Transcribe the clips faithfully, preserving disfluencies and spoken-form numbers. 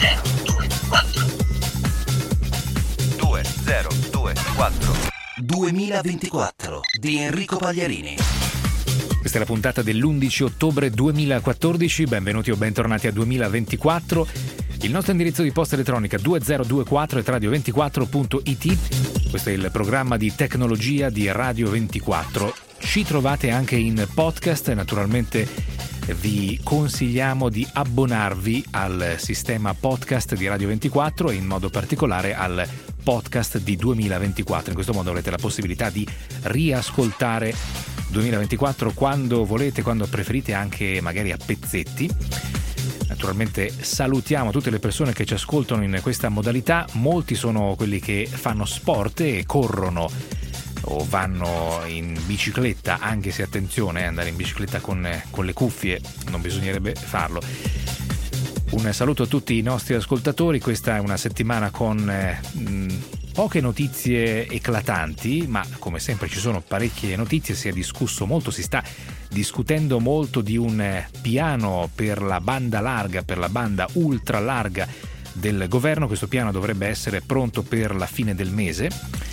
zero due quattro due zero due quattro duemilaventiquattro di Enrico Pagliarini. Questa è la puntata dell'undici ottobre duemilaquattordici, benvenuti o bentornati a duemilaventiquattro. Il nostro indirizzo di posta elettronica due zero due quattro è radio ventiquattro punto it. Questo è il programma di tecnologia di Radio ventiquattro. Ci trovate anche in podcast, naturalmente vi consigliamo di abbonarvi al sistema podcast di Radio ventiquattro e in modo particolare al podcast di duemilaventiquattro. In questo modo avrete la possibilità di riascoltare duemilaventiquattro quando volete, quando preferite, anche magari a pezzetti. Naturalmente salutiamo tutte le persone che ci ascoltano in questa modalità. Molti sono quelli che fanno sport e corrono o vanno in bicicletta, anche se attenzione, andare in bicicletta con, con le cuffie non bisognerebbe farlo. Un saluto a tutti i nostri ascoltatori. Questa è una settimana con eh, mh, poche notizie eclatanti, ma come sempre ci sono parecchie notizie. Si è discusso molto, si sta discutendo molto di un piano per la banda larga, per la banda ultra larga del governo. Questo piano dovrebbe essere pronto per la fine del mese.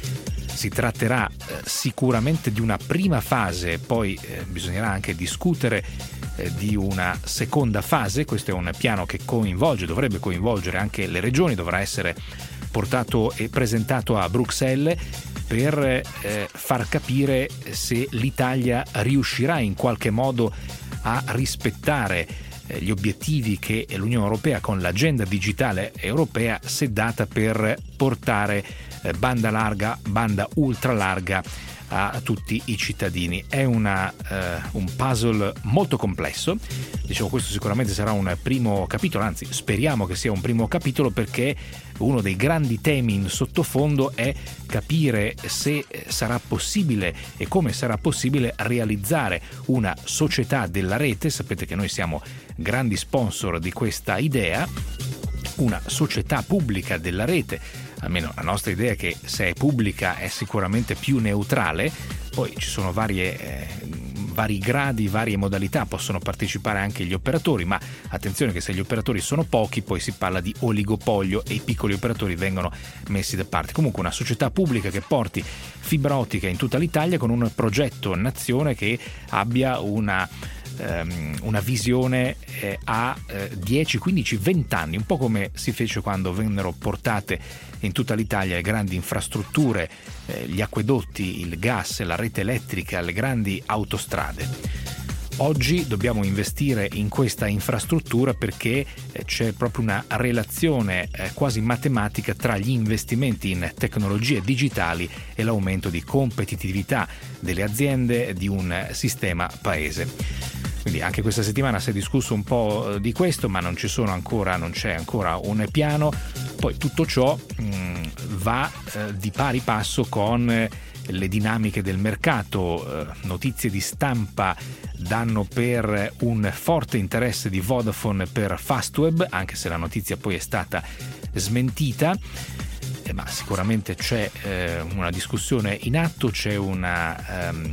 Si tratterà eh, sicuramente di una prima fase, poi eh, bisognerà anche discutere eh, di una seconda fase. Questo è un piano che coinvolge, dovrebbe coinvolgere anche le regioni, dovrà essere portato e presentato a Bruxelles per eh, far capire se l'Italia riuscirà in qualche modo a rispettare eh, gli obiettivi che l'Unione Europea con l'agenda digitale europea si è data per portare eh, banda larga, banda ultra larga a tutti i cittadini. È una, eh, un puzzle molto complesso. Dicevo, questo sicuramente sarà un primo capitolo, anzi speriamo che sia un primo capitolo, perché uno dei grandi temi in sottofondo è capire se sarà possibile e come sarà possibile realizzare una società della rete. Sapete che noi siamo grandi sponsor di questa idea, una società pubblica della rete. Almeno la nostra idea è che se è pubblica è sicuramente più neutrale. Poi ci sono varie, eh, vari gradi, varie modalità, possono partecipare anche gli operatori, ma attenzione che se gli operatori sono pochi poi si parla di oligopolio e i piccoli operatori vengono messi da parte. Comunque una società pubblica che porti fibra ottica in tutta l'Italia con un progetto nazione che abbia una una visione eh, a eh, dieci, quindici, venti anni, un po' come si fece quando vennero portate in tutta l'Italia le grandi infrastrutture, eh, gli acquedotti, il gas, la rete elettrica, le grandi autostrade. Oggi dobbiamo investire in questa infrastruttura perché eh, c'è proprio una relazione eh, quasi matematica tra gli investimenti in tecnologie digitali e l'aumento di competitività delle aziende di un sistema paese. Quindi anche questa settimana si è discusso un po' di questo, ma non ci sono ancora, non c'è ancora un piano. Poi tutto ciò mh, va eh, di pari passo con eh, le dinamiche del mercato. Eh, notizie di stampa danno per un forte interesse di Vodafone per Fastweb, anche se la notizia poi è stata smentita. Eh, ma sicuramente c'è eh, una discussione in atto, c'è una um,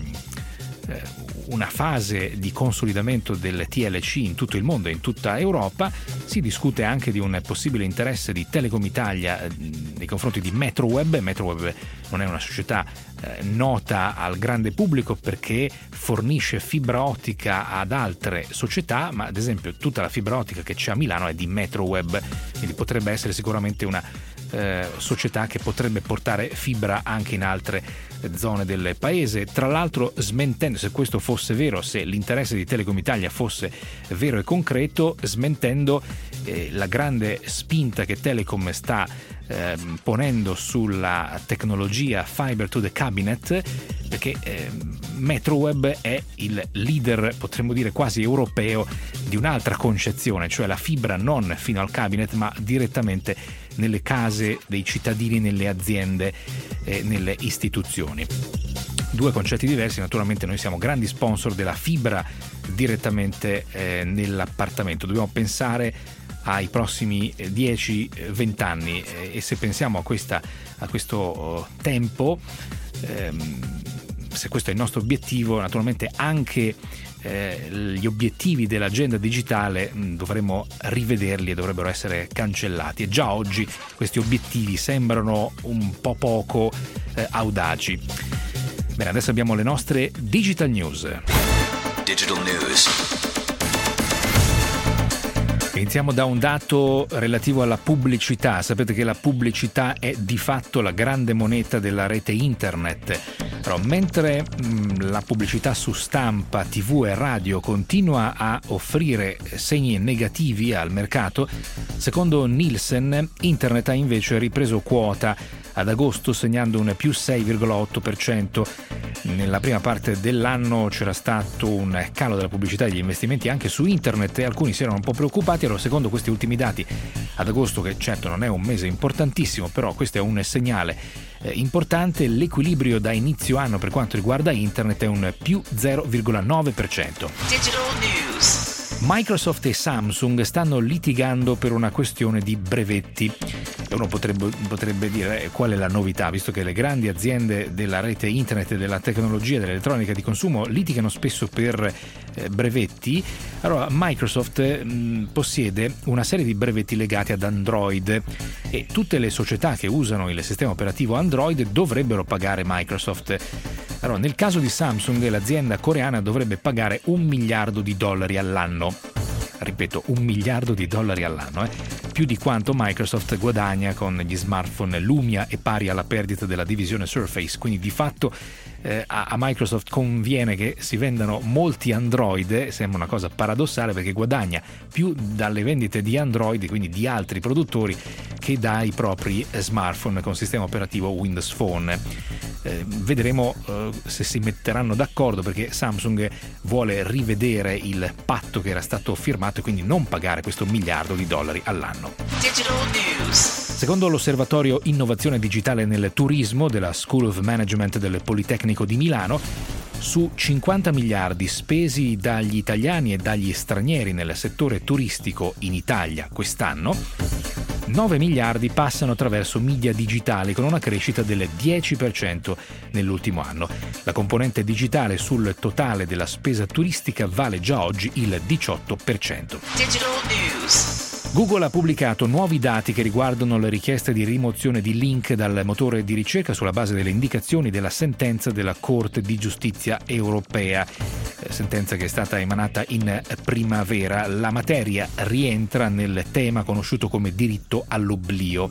una fase di consolidamento del T L C in tutto il mondo e in tutta Europa. Si discute anche di un possibile interesse di Telecom Italia nei confronti di Metroweb. Metroweb non è una società eh, nota al grande pubblico perché fornisce fibra ottica ad altre società, ma ad esempio tutta la fibra ottica che c'è a Milano è di Metroweb, quindi potrebbe essere sicuramente una eh, società che potrebbe portare fibra anche in altre zone del paese. Tra l'altro, smentendo, se questo fosse vero, se l'interesse di Telecom Italia fosse vero e concreto, smentendo eh, la grande spinta che Telecom sta eh, ponendo sulla tecnologia Fiber to the Cabinet, perché eh, Metroweb è il leader, potremmo dire quasi europeo, di un'altra concezione, cioè la fibra non fino al cabinet ma direttamente nelle case dei cittadini, nelle aziende, eh, nelle istituzioni. Due concetti diversi. Naturalmente noi siamo grandi sponsor della fibra direttamente eh, nell'appartamento. Dobbiamo pensare ai prossimi dieci venti anni eh, e se pensiamo a, questa, a questo oh, tempo, ehm, se questo è il nostro obiettivo, naturalmente anche eh, gli obiettivi dell'agenda digitale mh, dovremmo rivederli e dovrebbero essere cancellati, e già oggi questi obiettivi sembrano un po' poco eh, audaci. Bene, adesso abbiamo le nostre Digital News. Digital News. Iniziamo da un dato relativo alla pubblicità. Sapete che la pubblicità è di fatto la grande moneta della rete internet. Però mentre mh, la pubblicità su stampa, tivù e radio continua a offrire segni negativi al mercato, secondo Nielsen, internet ha invece ripreso quota ad agosto, segnando un più sei virgola otto per cento. Nella prima parte dell'anno c'era stato un calo della pubblicità e degli investimenti anche su internet, e alcuni si erano un po' preoccupati. Allora, secondo questi ultimi dati, ad agosto, che certo non è un mese importantissimo, però questo è un segnale eh, importante, l'equilibrio da inizio anno per quanto riguarda internet è un più zero virgola nove per cento. Digital News. Microsoft e Samsung stanno litigando per una questione di brevetti. E uno potrebbe, potrebbe dire qual è la novità, visto che le grandi aziende della rete internet e della tecnologia, dell'elettronica di consumo litigano spesso per eh, brevetti. Allora, Microsoft mh, possiede una serie di brevetti legati ad Android, e tutte le società che usano il sistema operativo Android dovrebbero pagare Microsoft. Allora, nel caso di Samsung, l'azienda coreana dovrebbe pagare un miliardo di dollari all'anno. Ripeto, un miliardo di dollari all'anno, eh? più di quanto Microsoft guadagna con gli smartphone Lumia e pari alla perdita della divisione Surface. Quindi di fatto eh, a, a Microsoft conviene che si vendano molti Android. Sembra una cosa paradossale, perché guadagna più dalle vendite di Android, quindi di altri produttori, che dai propri smartphone con sistema operativo Windows Phone. Eh, vedremo eh, se si metteranno d'accordo, perché Samsung vuole rivedere il patto che era stato firmato e quindi non pagare questo miliardo di dollari all'anno. Digital News. Secondo l'Osservatorio Innovazione Digitale nel Turismo della School of Management del Politecnico di Milano, su cinquanta miliardi spesi dagli italiani e dagli stranieri nel settore turistico in Italia quest'anno, nove miliardi passano attraverso media digitali, con una crescita del dieci per cento nell'ultimo anno. La componente digitale sul totale della spesa turistica vale già oggi il diciotto per cento. Digital News. Google ha pubblicato nuovi dati che riguardano le richieste di rimozione di link dal motore di ricerca sulla base delle indicazioni della sentenza della Corte di Giustizia europea, sentenza che è stata emanata in primavera. La materia rientra nel tema conosciuto come diritto all'oblio.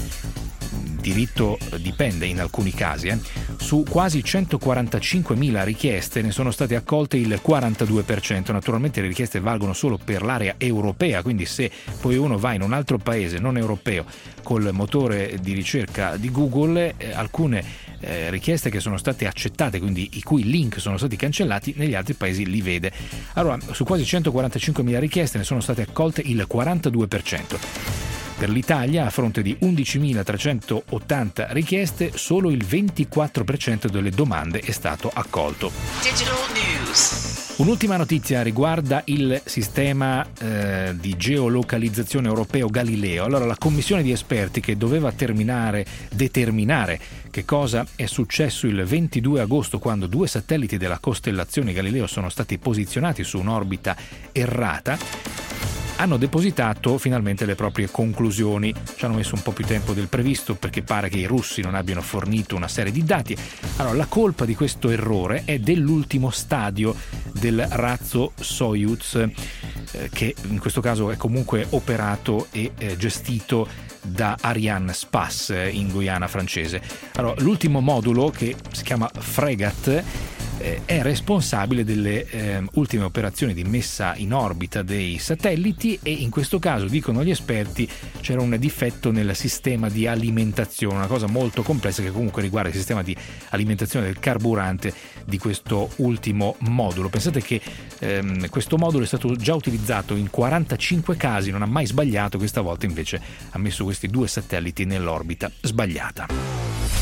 Diritto dipende in alcuni casi. Eh. Su quasi centoquarantacinquemila richieste ne sono state accolte il quarantadue per cento. Naturalmente le richieste valgono solo per l'area europea, quindi se poi uno va in un altro paese non europeo col motore di ricerca di Google, eh, alcune eh, richieste che sono state accettate, quindi i cui link sono stati cancellati, negli altri paesi li vede. Allora, su quasi centoquarantacinquemila richieste ne sono state accolte il quarantadue per cento. Per l'Italia, a fronte di undicimilatrecentoottanta richieste, solo il ventiquattro per cento delle domande è stato accolto. Digital News. Un'ultima notizia riguarda il sistema eh, di geolocalizzazione europeo Galileo. Allora, la commissione di esperti che doveva terminare, determinare che cosa è successo il ventidue agosto, quando due satelliti della costellazione Galileo sono stati posizionati su un'orbita errata, hanno depositato finalmente le proprie conclusioni. Ci hanno messo un po' più tempo del previsto, perché pare che i russi non abbiano fornito una serie di dati. Allora, la colpa di questo errore è dell'ultimo stadio del razzo Soyuz, eh, che in questo caso è comunque operato e eh, gestito da Ariane Space eh, in Guyana francese. Allora, l'ultimo modulo, che si chiama Fregat, è responsabile delle eh, ultime operazioni di messa in orbita dei satelliti, e in questo caso, dicono gli esperti, c'era un difetto nel sistema di alimentazione, una cosa molto complessa che comunque riguarda il sistema di alimentazione del carburante di questo ultimo modulo. Pensate che ehm, questo modulo è stato già utilizzato in quarantacinque casi, non ha mai sbagliato, questa volta invece ha messo questi due satelliti nell'orbita sbagliata.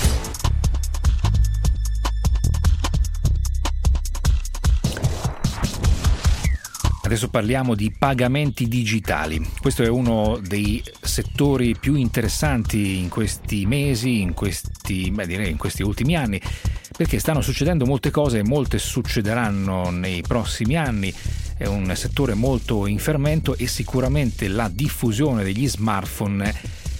Adesso parliamo di pagamenti digitali. Questo è uno dei settori più interessanti in questi mesi, in questi, beh, direi in questi ultimi anni, perché stanno succedendo molte cose e molte succederanno nei prossimi anni. È un settore molto in fermento e sicuramente la diffusione degli smartphone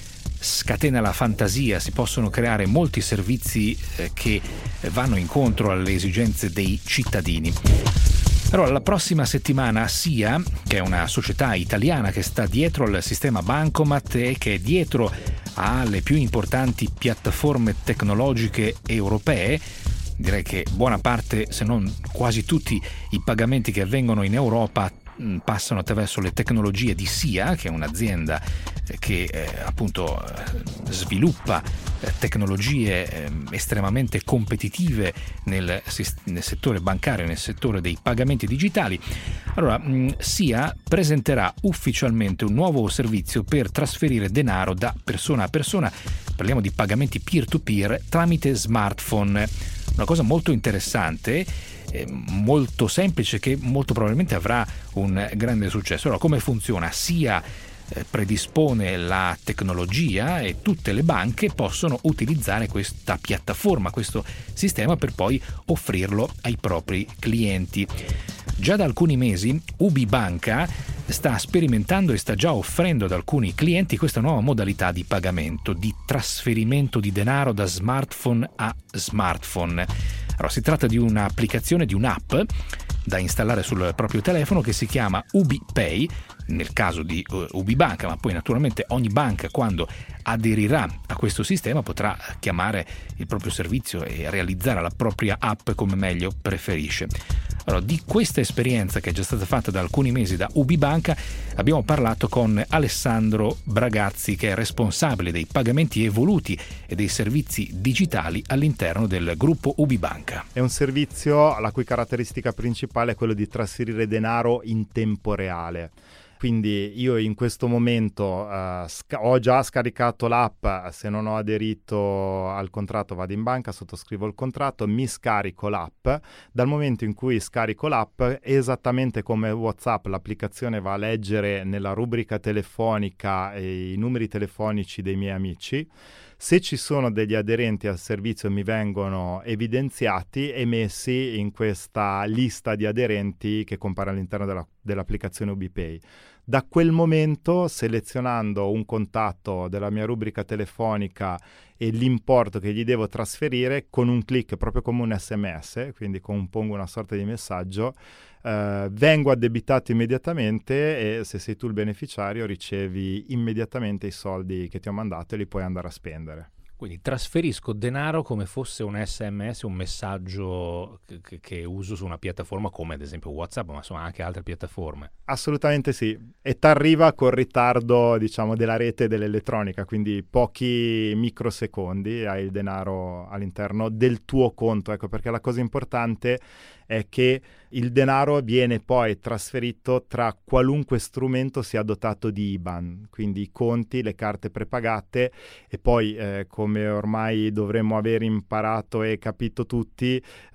scatena la fantasia, si possono creare molti servizi eh, che vanno incontro alle esigenze dei cittadini. Allora, la prossima settimana SIA, che è una società italiana che sta dietro al sistema Bancomat e che è dietro alle più importanti piattaforme tecnologiche europee, direi che buona parte, se non quasi tutti, i pagamenti che avvengono in Europa passano attraverso le tecnologie di SIA, che è un'azienda che eh, appunto eh, sviluppa eh, tecnologie eh, estremamente competitive nel, nel settore bancario, nel settore dei pagamenti digitali. Allora, mh, SIA presenterà ufficialmente un nuovo servizio per trasferire denaro da persona a persona, parliamo di pagamenti peer-to-peer tramite smartphone. Una cosa molto interessante, eh, molto semplice, che molto probabilmente avrà un grande successo. Allora, come funziona? SIA eh, predispone la tecnologia e tutte le banche possono utilizzare questa piattaforma, questo sistema, per poi offrirlo ai propri clienti. Già da alcuni mesi Ubi Banca sta sperimentando e sta già offrendo ad alcuni clienti questa nuova modalità di pagamento, di trasferimento di denaro da smartphone a smartphone. Allora, si tratta di un'applicazione, di un'app da installare sul proprio telefono che si chiama Ubi Pay, nel caso di uh, Ubi Banca, ma poi naturalmente ogni banca, quando aderirà a questo sistema, potrà chiamare il proprio servizio e realizzare la propria app come meglio preferisce. Allora, di questa esperienza, che è già stata fatta da alcuni mesi da Ubi Banca, abbiamo parlato con Alessandro Bragazzi, che è responsabile dei pagamenti evoluti e dei servizi digitali all'interno del gruppo Ubi Banca. È un servizio la cui caratteristica principale è quello di trasferire denaro in tempo reale. Quindi io in questo momento uh, sca- ho già scaricato l'app, se non ho aderito al contratto vado in banca, sottoscrivo il contratto, mi scarico l'app. Dal momento in cui scarico l'app, esattamente come WhatsApp, l'applicazione va a leggere nella rubrica telefonica i numeri telefonici dei miei amici. Se ci sono degli aderenti al servizio mi vengono evidenziati e messi in questa lista di aderenti che compare all'interno della, dell'applicazione UbiPay. Da quel momento, selezionando un contatto della mia rubrica telefonica e l'importo che gli devo trasferire, con un click, proprio come un sms, quindi compongo una sorta di messaggio, eh, vengo addebitato immediatamente e se sei tu il beneficiario ricevi immediatamente i soldi che ti ho mandato e li puoi andare a spendere. Quindi trasferisco denaro come fosse un sms, un messaggio che, che uso su una piattaforma come ad esempio WhatsApp, ma insomma anche altre piattaforme. Assolutamente sì, e t'arriva col ritardo, diciamo, della rete dell'elettronica, quindi pochi microsecondi hai il denaro all'interno del tuo conto. Ecco perché la cosa importante è che il denaro viene poi trasferito tra qualunque strumento sia dotato di I B A N, quindi i conti, le carte prepagate, e poi eh, come ormai dovremmo aver imparato e capito tutti,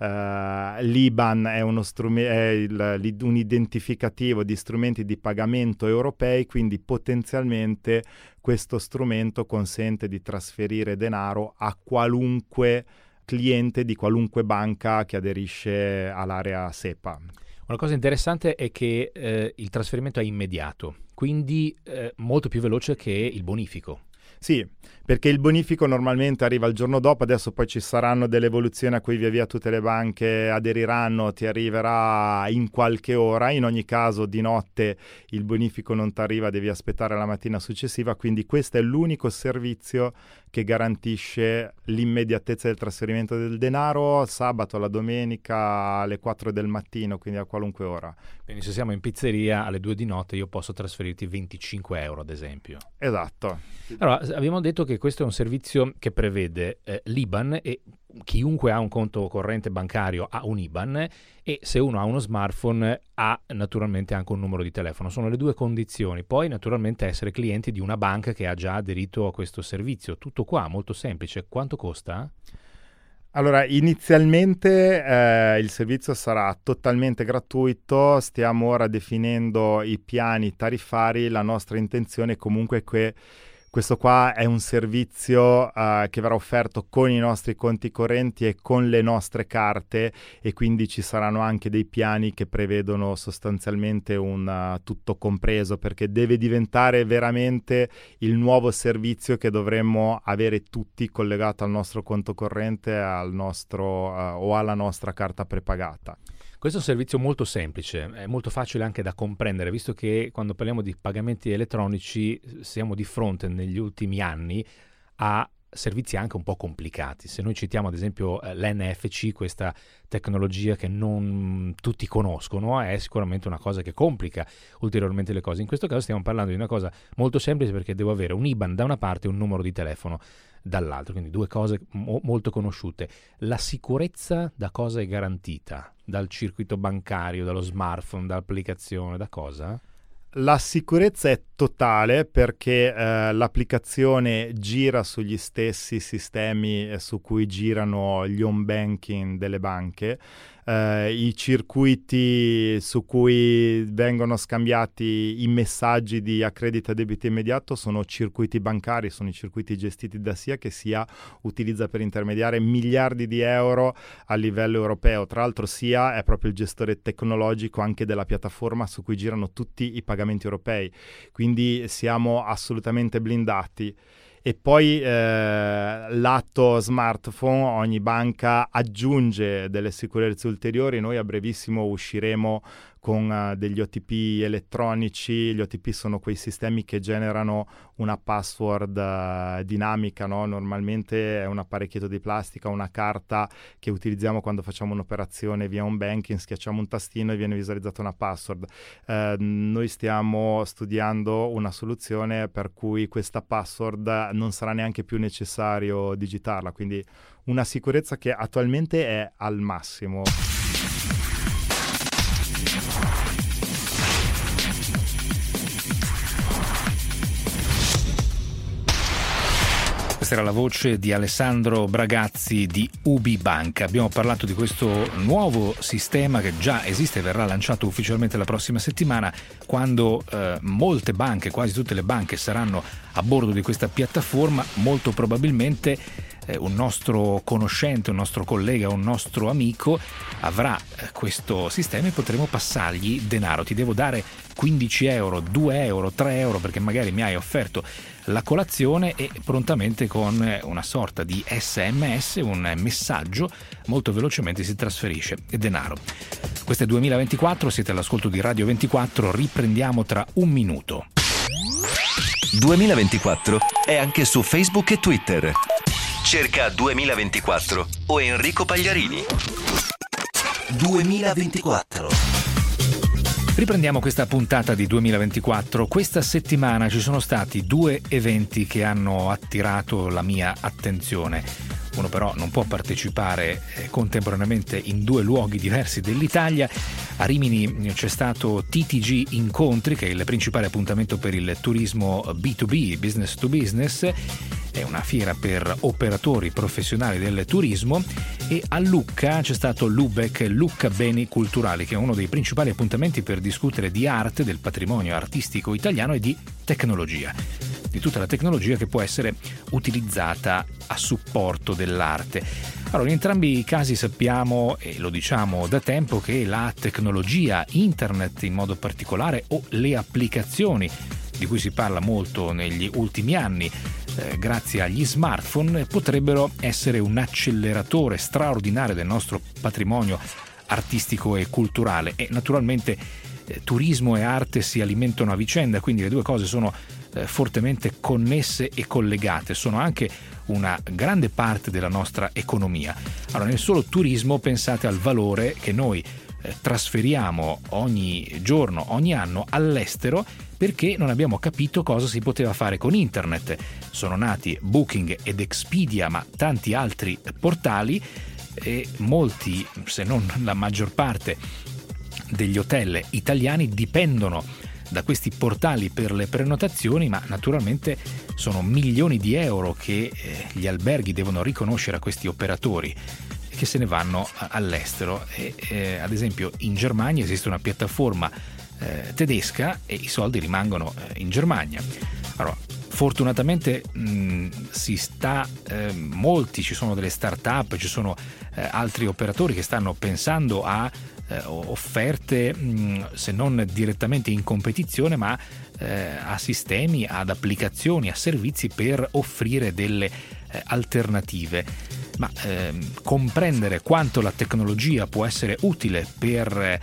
eh, l'I B A N è, uno strume- è il, un identificativo di strumenti di pagamento europei, quindi potenzialmente questo strumento consente di trasferire denaro a qualunque cliente di qualunque banca che aderisce all'area SEPA. Una cosa interessante è che eh, il trasferimento è immediato, quindi eh, molto più veloce che il bonifico. Sì, perché il bonifico normalmente arriva il giorno dopo, adesso poi ci saranno delle evoluzioni a cui via via tutte le banche aderiranno, ti arriverà in qualche ora, in ogni caso di notte il bonifico non ti arriva, devi aspettare la mattina successiva, quindi questo è l'unico servizio che garantisce l'immediatezza del trasferimento del denaro sabato, la domenica alle quattro del mattino, quindi a qualunque ora. Quindi se siamo in pizzeria alle due di notte io posso trasferirti venticinque euro ad esempio. Esatto. Allora, abbiamo detto che questo è un servizio che prevede eh, l'I B A N e chiunque ha un conto corrente bancario ha un I B A N e se uno ha uno smartphone ha naturalmente anche un numero di telefono. Sono le due condizioni. Poi naturalmente essere clienti di una banca che ha già aderito a questo servizio. Tutto qua, molto semplice. Quanto costa? Allora, inizialmente eh, il servizio sarà totalmente gratuito, stiamo ora definendo i piani tariffari, la nostra intenzione è comunque che Questo qua è un servizio uh, che verrà offerto con i nostri conti correnti e con le nostre carte, e quindi ci saranno anche dei piani che prevedono sostanzialmente un uh, tutto compreso, perché deve diventare veramente il nuovo servizio che dovremmo avere tutti collegato al nostro conto corrente al nostro, uh, o alla nostra carta prepagata. Questo è un servizio molto semplice, è molto facile anche da comprendere, visto che quando parliamo di pagamenti elettronici siamo di fronte negli ultimi anni a servizi anche un po' complicati. Se noi citiamo ad esempio l'N F C, questa tecnologia che non tutti conoscono, è sicuramente una cosa che complica ulteriormente le cose. In questo caso stiamo parlando di una cosa molto semplice, perché devo avere un I B A N da una parte e un numero di telefono dall'altro, quindi due cose mo- molto conosciute. La sicurezza da cosa è garantita? Dal circuito bancario, dallo smartphone, dall'applicazione, da cosa? La sicurezza è totale, perché eh, l'applicazione gira sugli stessi sistemi eh, su cui girano gli home banking delle banche. Uh, i circuiti su cui vengono scambiati i messaggi di accredito e debito immediato sono circuiti bancari, sono i circuiti gestiti da S I A, che S I A utilizza per intermediare miliardi di euro a livello europeo. Tra l'altro S I A è proprio il gestore tecnologico anche della piattaforma su cui girano tutti i pagamenti europei, quindi siamo assolutamente blindati. E poi eh, lato smartphone, ogni banca aggiunge delle sicurezze ulteriori. Noi a brevissimo usciremo con uh, degli O T P elettronici. Gli O T P sono quei sistemi che generano una password uh, dinamica, no? Normalmente è un apparecchietto di plastica, una carta che utilizziamo quando facciamo un'operazione via un banking, schiacciamo un tastino e viene visualizzata una password. Uh, noi stiamo studiando una soluzione per cui questa password non sarà neanche più necessario digitarla, quindi una sicurezza che attualmente è al massimo. Questa era la voce di Alessandro Bragazzi di UbiBanca. Abbiamo parlato di questo nuovo sistema che già esiste e verrà lanciato ufficialmente la prossima settimana, quando eh, molte banche, quasi tutte le banche, saranno a bordo di questa piattaforma. Molto probabilmente eh, un nostro conoscente, un nostro collega, un nostro amico avrà eh, questo sistema e potremo passargli denaro. Ti devo dare quindici euro, due euro, tre euro perché magari mi hai offerto la colazione, e prontamente con una sorta di S M S, un messaggio, molto velocemente si trasferisce denaro. Questo è duemilaventiquattro, siete all'ascolto di Radio ventiquattro, riprendiamo tra un minuto. duemilaventiquattro è anche su Facebook e Twitter. Cerca duemilaventiquattro o Enrico Pagliarini. duemilaventiquattro. Riprendiamo questa puntata di duemilaventiquattro. Questa settimana ci sono stati due eventi che hanno attirato la mia attenzione. Uno però non può partecipare eh, contemporaneamente in due luoghi diversi dell'Italia. A Rimini c'è stato T T G Incontri, che è il principale appuntamento per il turismo B due B, business to business. È una fiera per operatori professionali del turismo. E a Lucca c'è stato Lubec Lucca Beni Culturali, che è uno dei principali appuntamenti per discutere di arte, del patrimonio artistico italiano e di tecnologia, di tutta la tecnologia che può essere utilizzata a supporto dell'arte. Allora, in entrambi i casi sappiamo, e lo diciamo da tempo, che la tecnologia, internet in modo particolare, o le applicazioni di cui si parla molto negli ultimi anni, eh, grazie agli smartphone, potrebbero essere un acceleratore straordinario del nostro patrimonio artistico e culturale. E naturalmente eh, turismo e arte si alimentano a vicenda, quindi le due cose sono eh, fortemente connesse e collegate, sono anche una grande parte della nostra economia. Allora, nel solo turismo pensate al valore che noi eh, trasferiamo ogni giorno, ogni anno all'estero, perché non abbiamo capito cosa si poteva fare con internet. Sono nati Booking ed Expedia, ma tanti altri portali, e molti, se non la maggior parte, degli hotel italiani dipendono da questi portali per le prenotazioni, ma naturalmente sono milioni di euro che eh, gli alberghi devono riconoscere a questi operatori che se ne vanno all'estero. E, eh, ad esempio in Germania esiste una piattaforma eh, tedesca e i soldi rimangono eh, in Germania. Allora, Fortunatamente mh, si sta eh, molti, ci sono delle start-up, ci sono eh, altri operatori che stanno pensando a eh, offerte mh, se non direttamente in competizione, ma eh, a sistemi, ad applicazioni, a servizi per offrire delle eh, alternative. Ma ehm, comprendere quanto la tecnologia può essere utile per eh,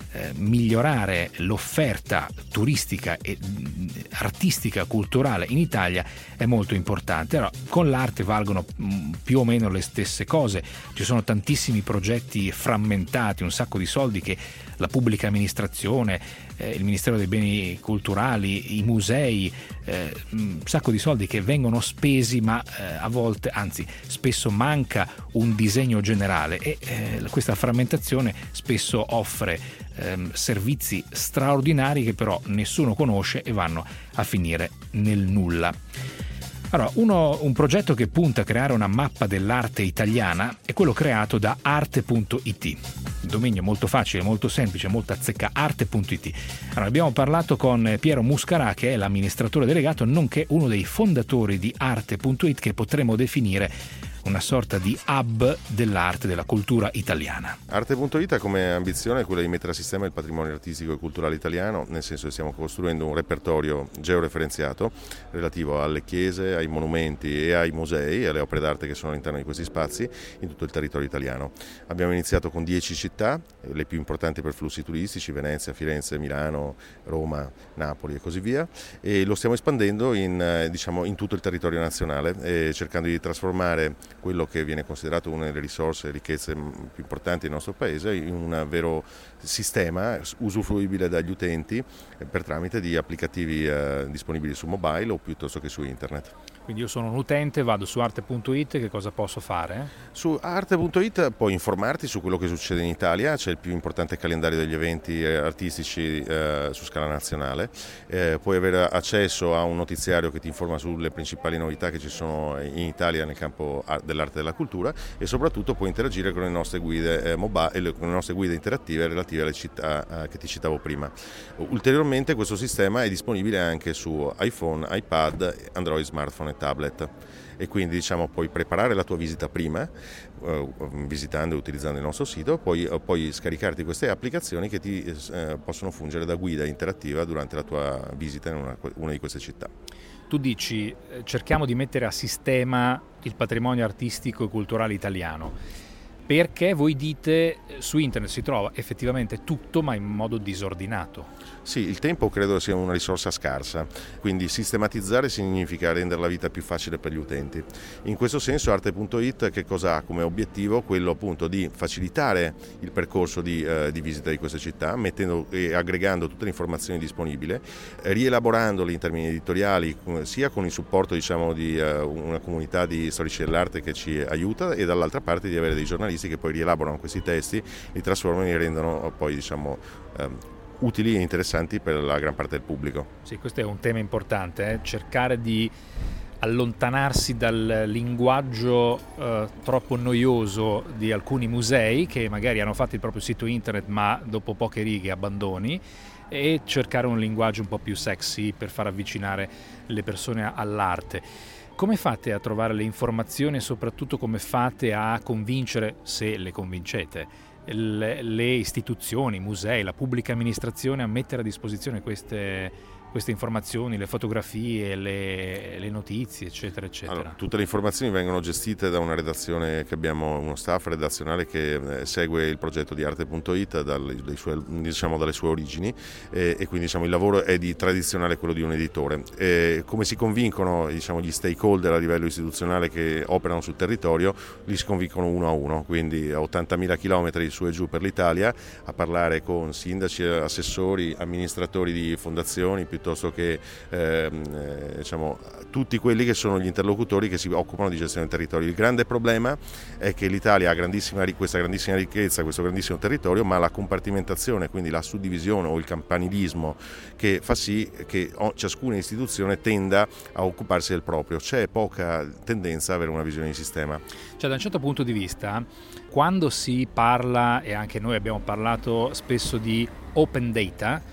migliorare l'offerta turistica e mh, artistica, culturale in Italia è molto importante. Allora, con l'arte valgono mh, più o meno le stesse cose, ci sono tantissimi progetti frammentati, un sacco di soldi che la pubblica amministrazione, eh, il Ministero dei Beni Culturali, i musei, eh, un sacco di soldi che vengono spesi, ma eh, a volte, anzi spesso manca un disegno generale e eh, questa frammentazione spesso offre ehm, servizi straordinari che però nessuno conosce e vanno a finire nel nulla. Allora, uno, un progetto che punta a creare una mappa dell'arte italiana è quello creato da arte punto it. Dominio molto facile, molto semplice, molto azzecca, arte punto it. Allora, abbiamo parlato con Piero Muscarà, che è l'amministratore delegato, nonché uno dei fondatori di arte punto it, che potremmo definire una sorta di hub dell'arte e della cultura italiana. arte punto it ha come ambizione quella di mettere a sistema il patrimonio artistico e culturale italiano, nel senso che stiamo costruendo un repertorio georeferenziato relativo alle chiese, ai monumenti e ai musei e alle opere d'arte che sono all'interno di questi spazi in tutto il territorio italiano. Abbiamo iniziato con dieci città, le più importanti per flussi turistici: Venezia, Firenze, Milano, Roma, Napoli e così via, e lo stiamo espandendo in, diciamo, in tutto il territorio nazionale, eh, cercando di trasformare quello che viene considerato una delle risorse e ricchezze più importanti del nostro paese in un vero sistema usufruibile dagli utenti per tramite di applicativi eh, disponibili su mobile o piuttosto che su internet. Quindi io sono un utente, vado su arte punto it, che cosa posso fare? Su arte punto it puoi informarti su quello che succede in Italia, c'è il più importante calendario degli eventi artistici eh, su scala nazionale, eh, puoi avere accesso a un notiziario che ti informa sulle principali novità che ci sono in Italia nel campo dell'arte e della cultura, e soprattutto puoi interagire con le nostre guide eh, mobile, con le nostre guide interattive relative alle città eh, che ti citavo prima. Ulteriormente questo sistema è disponibile anche su iPhone, iPad, Android, smartphone e tablet, e quindi diciamo puoi preparare la tua visita prima eh, visitando e utilizzando il nostro sito, poi eh, puoi scaricarti queste applicazioni che ti eh, possono fungere da guida interattiva durante la tua visita in una, una di queste città. Tu dici eh, cerchiamo di mettere a sistema il patrimonio artistico e culturale italiano, perché voi dite su internet si trova effettivamente tutto, ma in modo disordinato. Sì, il tempo credo sia una risorsa scarsa, quindi sistematizzare significa rendere la vita più facile per gli utenti. In questo senso arte punto it che cosa ha come obiettivo? Quello appunto di facilitare il percorso di, eh, di visita di queste città, mettendo e aggregando tutte le informazioni disponibili, eh, rielaborandole in termini editoriali, sia con il supporto diciamo di eh, una comunità di storici dell'arte che ci aiuta, e dall'altra parte di avere dei giornalisti che poi rielaborano questi testi, li trasformano e li rendono poi diciamo ehm, utili e interessanti per la gran parte del pubblico. Sì, questo è un tema importante, eh? cercare di allontanarsi dal linguaggio eh, troppo noioso di alcuni musei che magari hanno fatto il proprio sito internet ma dopo poche righe abbandoni, e cercare un linguaggio un po' più sexy per far avvicinare le persone all'arte. Come fate a trovare le informazioni e soprattutto come fate a convincere, se le convincete, le, le istituzioni, i musei, la pubblica amministrazione a mettere a disposizione queste, queste informazioni, le fotografie, le, le notizie, eccetera, eccetera? Allora, tutte le informazioni vengono gestite da una redazione che abbiamo, uno staff redazionale che segue il progetto di arte punto it dal, dai suoi, diciamo, dalle sue origini, e, e quindi diciamo, il lavoro è di tradizionale quello di un editore. E come si convincono diciamo, gli stakeholder a livello istituzionale che operano sul territorio? Li si convincono uno a uno, quindi a ottantamila chilometri su e giù per l'Italia, a parlare con sindaci, assessori, amministratori di fondazioni, piuttosto che eh, diciamo, tutti quelli che sono gli interlocutori che si occupano di gestione del territorio. Il grande problema è che l'Italia ha grandissima, questa grandissima ricchezza, questo grandissimo territorio, ma la compartimentazione, quindi la suddivisione o il campanilismo, che fa sì che ciascuna istituzione tenda a occuparsi del proprio. C'è poca tendenza ad avere una visione di sistema. Cioè, da un certo punto di vista, quando si parla, e anche noi abbiamo parlato spesso di open data,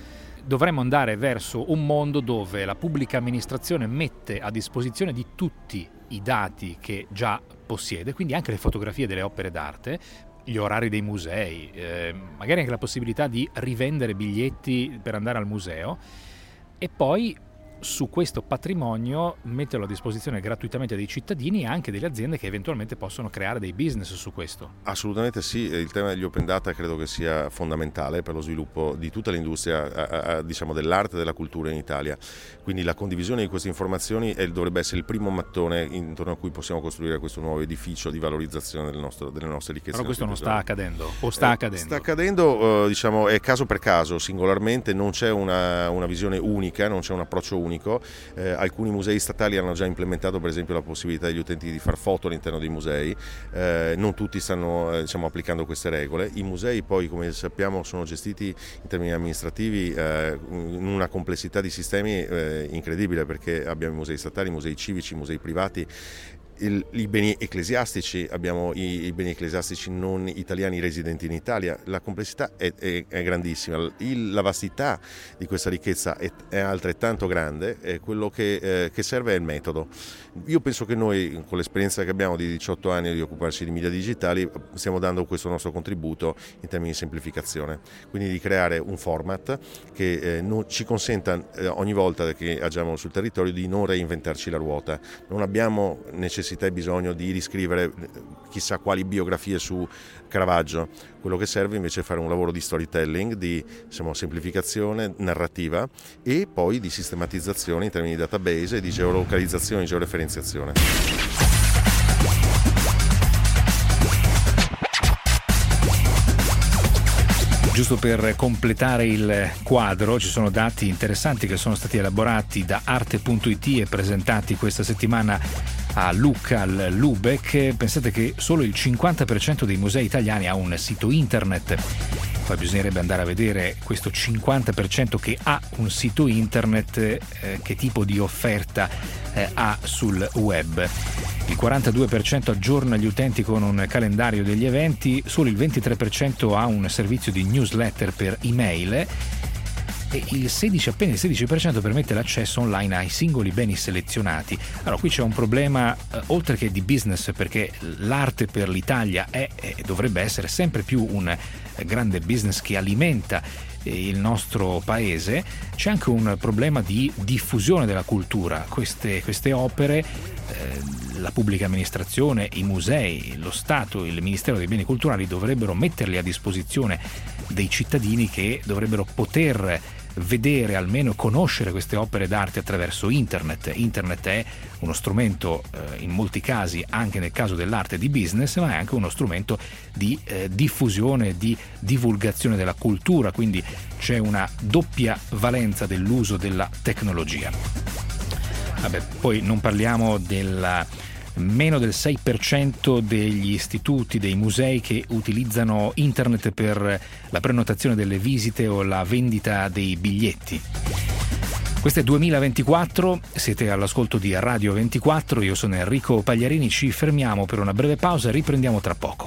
dovremmo andare verso un mondo dove la pubblica amministrazione mette a disposizione di tutti i dati che già possiede, quindi anche le fotografie delle opere d'arte, gli orari dei musei, eh, magari anche la possibilità di rivendere biglietti per andare al museo, e poi su questo patrimonio metterlo a disposizione gratuitamente dei cittadini e anche delle aziende che eventualmente possono creare dei business su questo. Assolutamente sì, il tema degli open data credo che sia fondamentale per lo sviluppo di tutta l'industria a, a, diciamo dell'arte e della cultura in Italia, quindi la condivisione di queste informazioni è, dovrebbe essere il primo mattone intorno a cui possiamo costruire questo nuovo edificio di valorizzazione del nostro, delle nostre ricchezze. Però questo non sta accadendo, o sta eh, accadendo? Sta accadendo, eh, diciamo, è caso per caso, singolarmente, non c'è una, una visione unica, non c'è un approccio unico. Eh, alcuni musei statali hanno già implementato per esempio la possibilità degli utenti di far foto all'interno dei musei, eh, non tutti stanno eh, diciamo, applicando queste regole. I musei poi, come sappiamo, sono gestiti in termini amministrativi eh, in una complessità di sistemi eh, incredibile, perché abbiamo i musei statali, i musei civici, i musei privati, Il, i beni ecclesiastici, abbiamo i, i beni ecclesiastici non italiani residenti in Italia. La complessità è, è, è grandissima, Il, la vastità di questa ricchezza è, è altrettanto grande, e quello che, eh, che serve è il metodo. Io penso che noi, con l'esperienza che abbiamo di diciotto anni di occuparci di media digitali, stiamo dando questo nostro contributo in termini di semplificazione, quindi di creare un format che eh, non, ci consenta eh, ogni volta che agiamo sul territorio di non reinventarci la ruota. Non abbiamo necessità e bisogno di riscrivere chissà quali biografie su Caravaggio. Quello che serve invece è fare un lavoro di storytelling, di diciamo, semplificazione narrativa e poi di sistematizzazione in termini di database e di geolocalizzazione e georeferenziazione. Giusto per completare il quadro, ci sono dati interessanti che sono stati elaborati da arte punto it e presentati questa settimana a Lucca, al Lubeck. Pensate che solo il cinquanta per cento dei musei italiani ha un sito internet. Poi bisognerebbe andare a vedere questo cinquanta per cento che ha un sito internet, eh, che tipo di offerta eh, ha sul web. Il quarantadue per cento aggiorna gli utenti con un calendario degli eventi, solo il ventitré per cento ha un servizio di newsletter per email e il sedici, appena il sedici per cento permette l'accesso online ai singoli beni selezionati. Allora qui c'è un problema eh, oltre che di business, perché l'arte per l'Italia è e dovrebbe essere sempre più un eh, grande business che alimenta eh, il nostro paese. C'è anche un problema di diffusione della cultura. Queste, queste opere eh, la pubblica amministrazione, i musei, lo Stato, il Ministero dei Beni Culturali dovrebbero metterli a disposizione dei cittadini, che dovrebbero poter vedere, almeno conoscere queste opere d'arte attraverso internet. Internet è uno strumento eh, in molti casi, anche nel caso dell'arte, di business, ma è anche uno strumento di eh, diffusione, di divulgazione della cultura, quindi c'è una doppia valenza dell'uso della tecnologia. Vabbè, poi non parliamo della meno del sei per cento degli istituti, dei musei che utilizzano internet per la prenotazione delle visite o la vendita dei biglietti. Questo è duemilaventiquattro, siete all'ascolto di Radio ventiquattro, io sono Enrico Pagliarini, ci fermiamo per una breve pausa e riprendiamo tra poco.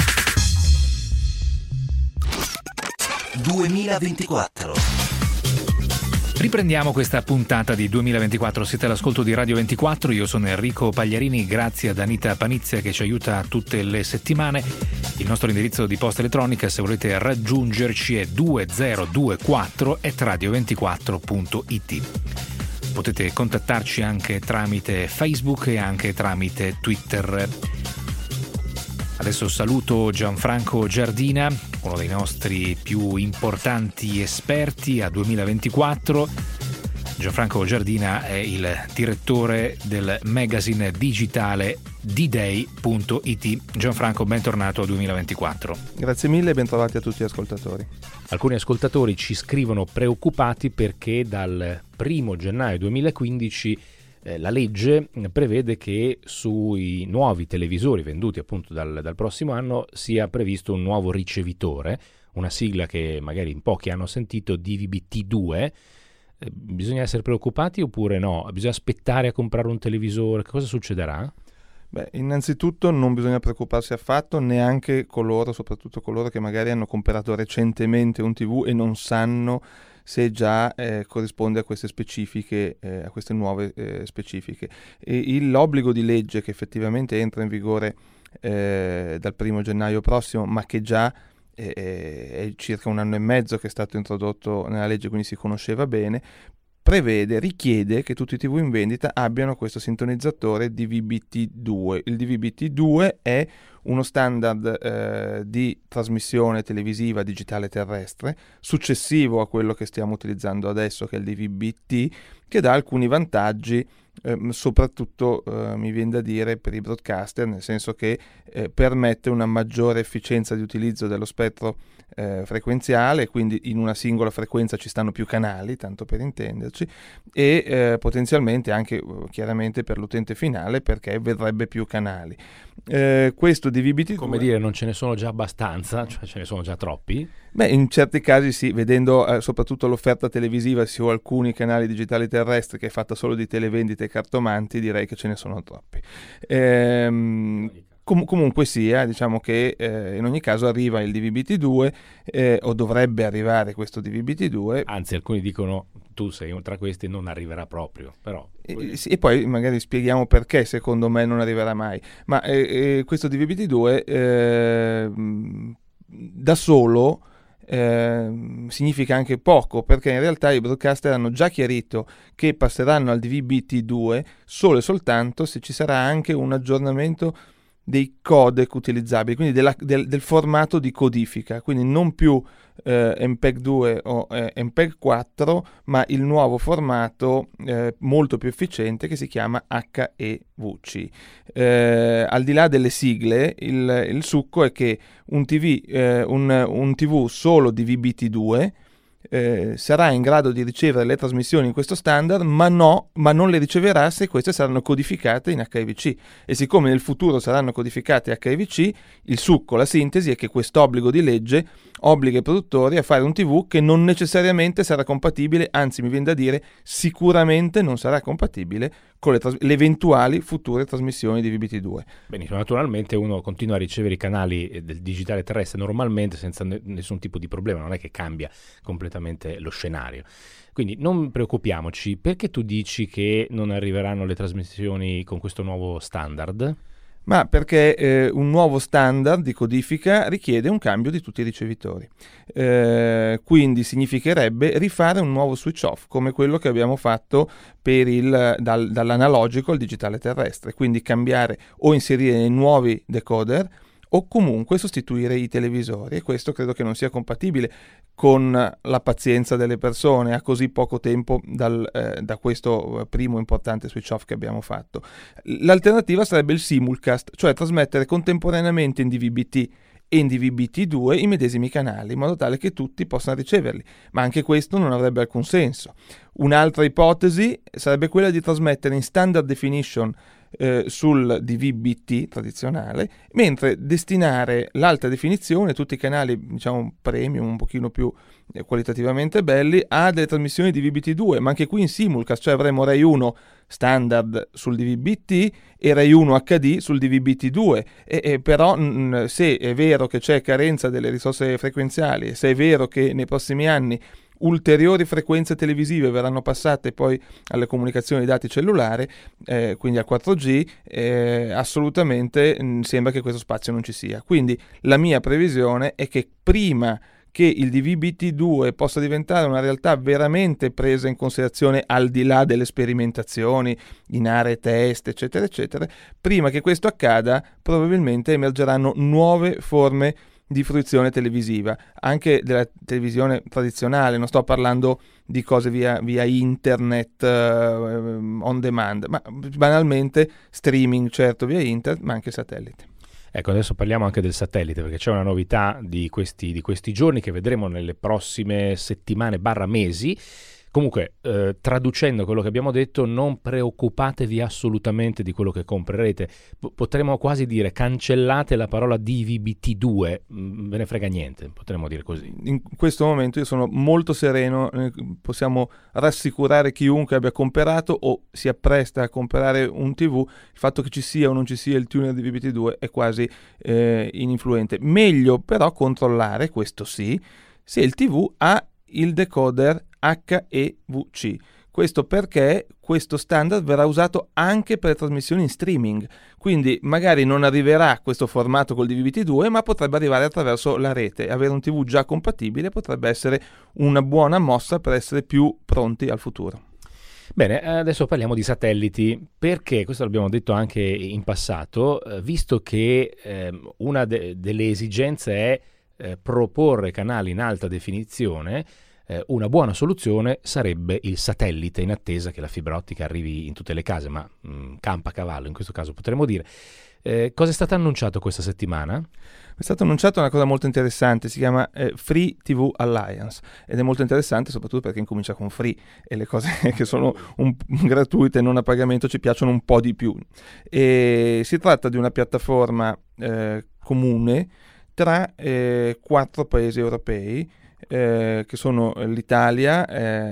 duemilaventiquattro. Riprendiamo questa puntata di duemilaventiquattro, siete all'ascolto di Radio ventiquattro, io sono Enrico Pagliarini, grazie ad Anita Panizia che ci aiuta tutte le settimane. Il nostro indirizzo di posta elettronica, se volete raggiungerci, è due zero due quattro chiocciola radio ventiquattro punto it. Potete contattarci anche tramite Facebook e anche tramite Twitter. Adesso saluto Gianfranco Giardina, uno dei nostri più importanti esperti a duemilaventiquattro. Gianfranco Giardina è il direttore del magazine digitale d day punto it. Gianfranco, bentornato a duemilaventiquattro. Grazie mille e bentrovati a tutti gli ascoltatori. Alcuni ascoltatori ci scrivono preoccupati perché dal primo gennaio duemilaquindici la legge prevede che sui nuovi televisori venduti appunto dal, dal prossimo anno sia previsto un nuovo ricevitore, una sigla che magari in pochi hanno sentito, D V B T due. Eh, bisogna essere preoccupati oppure no? Bisogna aspettare a comprare un televisore? Che cosa succederà? Beh, innanzitutto non bisogna preoccuparsi affatto, neanche coloro, soprattutto coloro che magari hanno comprato recentemente un tivù e non sanno se già eh, corrisponde a queste specifiche, eh, a queste nuove eh, specifiche. E il, l'obbligo di legge che effettivamente entra in vigore eh, dal primo gennaio prossimo, ma che già eh, è circa un anno e mezzo che è stato introdotto nella legge, quindi si conosceva bene, prevede, richiede che tutti i tivù in vendita abbiano questo sintonizzatore D V B T due. Il D V B T due è uno standard eh, di trasmissione televisiva digitale terrestre, successivo a quello che stiamo utilizzando adesso, che è il D V B T, che dà alcuni vantaggi, eh, soprattutto eh, mi viene da dire per i broadcaster, nel senso che eh, permette una maggiore efficienza di utilizzo dello spettro eh, frequenziale, quindi in una singola frequenza ci stanno più canali, tanto per intenderci, e eh, potenzialmente anche chiaramente per l'utente finale, perché vedrebbe più canali. Eh, questo D V B T due, come dire, non ce ne sono già abbastanza, cioè ce ne sono già troppi? Beh, in certi casi sì, vedendo eh, soprattutto l'offerta televisiva su alcuni canali digitali terrestri che è fatta solo di televendite e cartomanti, direi che ce ne sono troppi. Ehm, com- comunque sia, diciamo che eh, in ogni caso arriva il D V B T due eh, o dovrebbe arrivare questo D V B T due. Anzi, alcuni dicono tu sei tra questi, non arriverà proprio, però... E, sì, e poi magari spieghiamo perché secondo me non arriverà mai. Ma eh, eh, questo D V B T due eh, da solo eh, significa anche poco, perché in realtà i broadcaster hanno già chiarito che passeranno al D V B T due solo e soltanto se ci sarà anche un aggiornamento dei codec utilizzabili, quindi della, del, del formato di codifica, quindi non più eh, M P E G due o eh, M P E G quattro, ma il nuovo formato eh, molto più efficiente che si chiama H E V C. Eh, al di là delle sigle, il, il succo è che un T V, eh, un, un T V solo D V B T due Eh, sarà in grado di ricevere le trasmissioni in questo standard, ma, no, ma non le riceverà se queste saranno codificate in H E V C. E siccome nel futuro saranno codificate H E V C, il succo, la sintesi è che quest'obbligo di legge obbliga i produttori a fare un T V che non necessariamente sarà compatibile, anzi mi viene da dire sicuramente non sarà compatibile con le, tras- le eventuali future trasmissioni di D V B T due. Benissimo, naturalmente uno continua a ricevere i canali del digitale terrestre normalmente senza ne- nessun tipo di problema, non è che cambia completamente lo scenario. Quindi non preoccupiamoci. Perché tu dici che non arriveranno le trasmissioni con questo nuovo standard? Ma perché eh, un nuovo standard di codifica richiede un cambio di tutti i ricevitori. Eh, quindi significherebbe rifare un nuovo switch off, come quello che abbiamo fatto per il, dal, dall'analogico al digitale terrestre. Quindi cambiare o inserire nei nuovi decoder o comunque sostituire i televisori, e questo credo che non sia compatibile con la pazienza delle persone a così poco tempo dal, eh, da questo primo importante switch off che abbiamo fatto. L'alternativa sarebbe il simulcast, cioè trasmettere contemporaneamente in D V B T e in D V B T due i medesimi canali, in modo tale che tutti possano riceverli, ma anche questo non avrebbe alcun senso. Un'altra ipotesi sarebbe quella di trasmettere in standard definition eh, sul D V B T tradizionale, mentre destinare l'alta definizione, tutti i canali diciamo premium, un pochino più eh, qualitativamente belli, a delle trasmissioni D V B T due, ma anche qui in simulcast, cioè avremo Rai uno standard sul D V B T e Rai uno H D sul D V B T due, e, e però mh, se è vero che c'è carenza delle risorse frequenziali, se è vero che nei prossimi anni ulteriori frequenze televisive verranno passate poi alle comunicazioni dati cellulari, eh, quindi al quattro G, eh, assolutamente mh, sembra che questo spazio non ci sia. Quindi la mia previsione è che prima che il D V B T due possa diventare una realtà veramente presa in considerazione al di là delle sperimentazioni in aree test, eccetera, eccetera, prima che questo accada probabilmente emergeranno nuove forme di fruizione televisiva, anche della televisione tradizionale. Non sto parlando di cose via, via internet uh, on demand, ma banalmente streaming, certo via internet, ma anche satellite. Ecco, adesso parliamo anche del satellite, perché c'è una novità di questi, di questi giorni che vedremo nelle prossime settimane barra mesi. Comunque, eh, traducendo quello che abbiamo detto, non preoccupatevi assolutamente di quello che comprerete. P- potremmo quasi dire cancellate la parola D V B T due, mh, ve ne frega niente, potremmo dire così. In questo momento io sono molto sereno, eh, possiamo rassicurare chiunque abbia comprato o si appresta a comprare un tivù, il fatto che ci sia o non ci sia il tuner D V B T due è quasi eh, ininfluente. Meglio però controllare, questo sì, se il tivù ha il decoder H E V C. Questo perché questo standard verrà usato anche per le trasmissioni in streaming, quindi magari non arriverà questo formato col D V B T due, ma potrebbe arrivare attraverso la rete. Avere un tivù già compatibile potrebbe essere una buona mossa per essere più pronti al futuro. Bene, adesso parliamo di satelliti, perché, questo l'abbiamo detto anche in passato, eh, visto che eh, una de- delle esigenze è eh, proporre canali in alta definizione, eh, una buona soluzione sarebbe il satellite, in attesa che la fibra ottica arrivi in tutte le case, ma mh, campa a cavallo in questo caso potremmo dire. Eh, cosa è stato annunciato questa settimana? È stata annunciata una cosa molto interessante, si chiama eh, Free T V Alliance, ed è molto interessante soprattutto perché incomincia con free e le cose che sono un, gratuite, non a pagamento, ci piacciono un po' di più. E si tratta di una piattaforma eh, comune tra eh, quattro paesi europei, eh, che sono l'Italia,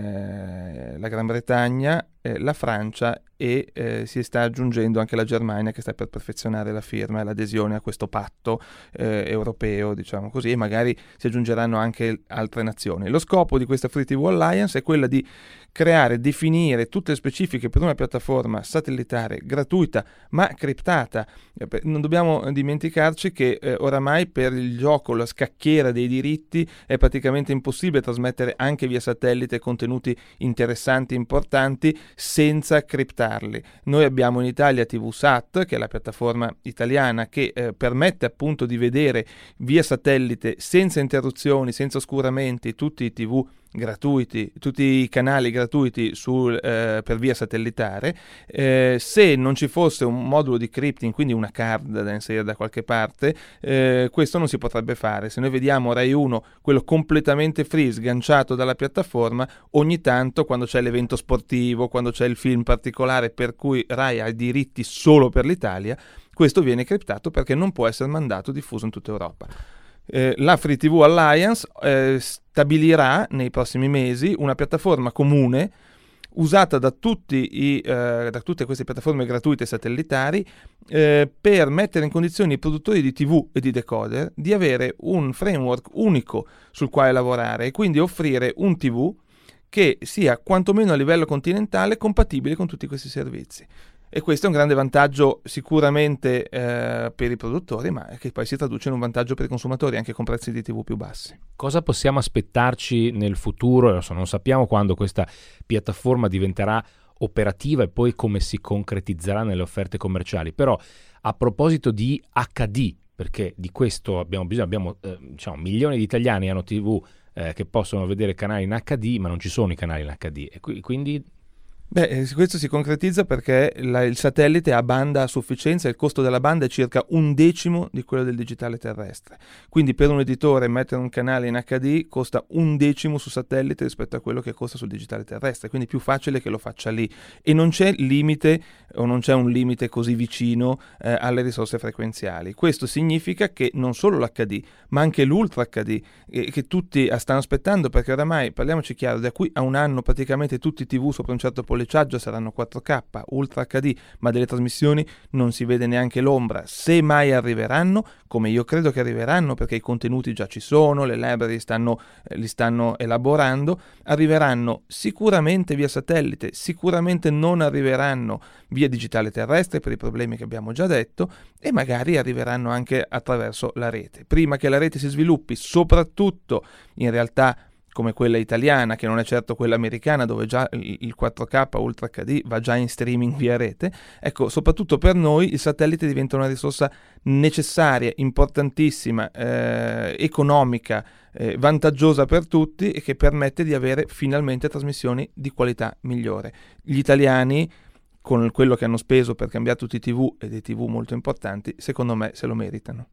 eh, la Gran Bretagna, eh, la Francia e eh, si sta aggiungendo anche la Germania, che sta per perfezionare la firma e l'adesione a questo patto eh, europeo, diciamo così, e magari si aggiungeranno anche altre nazioni. Lo scopo di questa Free T V Alliance è quella di creare, definire tutte le specifiche per una piattaforma satellitare gratuita ma criptata. Eh, non dobbiamo dimenticarci che eh, oramai per il gioco, la scacchiera dei diritti, è praticamente impossibile trasmettere anche via satellite contenuti interessanti, importanti, senza criptarli. Noi abbiamo in Italia TVSat, che è la piattaforma italiana che eh, permette appunto di vedere via satellite senza interruzioni, senza oscuramenti, tutti i tivù gratuiti, tutti i canali gratuiti sul, eh, per via satellitare. Eh, se non ci fosse un modulo di crypting, quindi una card da inserire da qualche parte, eh, questo non si potrebbe fare. Se noi vediamo Rai uno, quello completamente free, sganciato dalla piattaforma, ogni tanto quando c'è l'evento sportivo, quando c'è il film particolare per cui Rai ha i diritti solo per l'Italia, questo viene criptato perché non può essere mandato diffuso in tutta Europa. Eh, la Free T V Alliance eh, stabilirà nei prossimi mesi una piattaforma comune usata da, tutti i, eh, da tutte queste piattaforme gratuite satellitari eh, per mettere in condizioni i produttori di tivù e di decoder di avere un framework unico sul quale lavorare e quindi offrire un tivù che sia quantomeno a livello continentale compatibile con tutti questi servizi. E questo è un grande vantaggio sicuramente eh, per i produttori, ma che poi si traduce in un vantaggio per i consumatori, anche con prezzi di tivù più bassi. Cosa possiamo aspettarci nel futuro? Adesso non sappiamo quando questa piattaforma diventerà operativa e poi come si concretizzerà nelle offerte commerciali, però a proposito di acca di, perché di questo abbiamo bisogno, abbiamo eh, diciamo milioni di italiani hanno tivù eh, che possono vedere canali in acca di, ma non ci sono i canali in acca di, e qui, quindi... Beh, questo si concretizza perché la, il satellite ha banda a sufficienza, il costo della banda è circa un decimo di quello del digitale terrestre. Quindi per un editore mettere un canale in acca di costa un decimo su satellite rispetto a quello che costa sul digitale terrestre, quindi è più facile che lo faccia lì. E non c'è limite, o non c'è un limite così vicino eh, alle risorse frequenziali. Questo significa che non solo l'acca di, ma anche l'Ultra acca di, eh, che tutti stanno aspettando, perché oramai, parliamoci chiaro, da qui a un anno praticamente tutti i tivù sopra un certo pollice saranno quattro K, Ultra acca di, ma delle trasmissioni non si vede neanche l'ombra. Se mai arriveranno, come io credo che arriveranno, perché i contenuti già ci sono, le library stanno, eh, li stanno elaborando, arriveranno sicuramente via satellite, sicuramente non arriveranno via digitale terrestre per i problemi che abbiamo già detto, e magari arriveranno anche attraverso la rete. Prima che la rete si sviluppi, soprattutto in realtà come quella italiana, che non è certo quella americana, dove già il quattro K Ultra acca di va già in streaming via rete, ecco, soprattutto per noi il satellite diventa una risorsa necessaria, importantissima, eh, economica, eh, vantaggiosa per tutti e che permette di avere finalmente trasmissioni di qualità migliore. Gli italiani, con quello che hanno speso per cambiare tutti i tivù e dei tivù molto importanti, secondo me se lo meritano.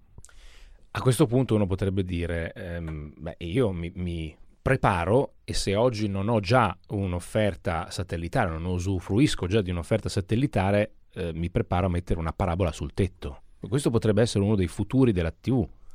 A questo punto uno potrebbe dire, ehm, beh, io mi... mi... preparo, e se oggi non ho già un'offerta satellitare, non usufruisco già di un'offerta satellitare, eh, mi preparo a mettere una parabola sul tetto. Questo potrebbe essere uno dei futuri della tivù.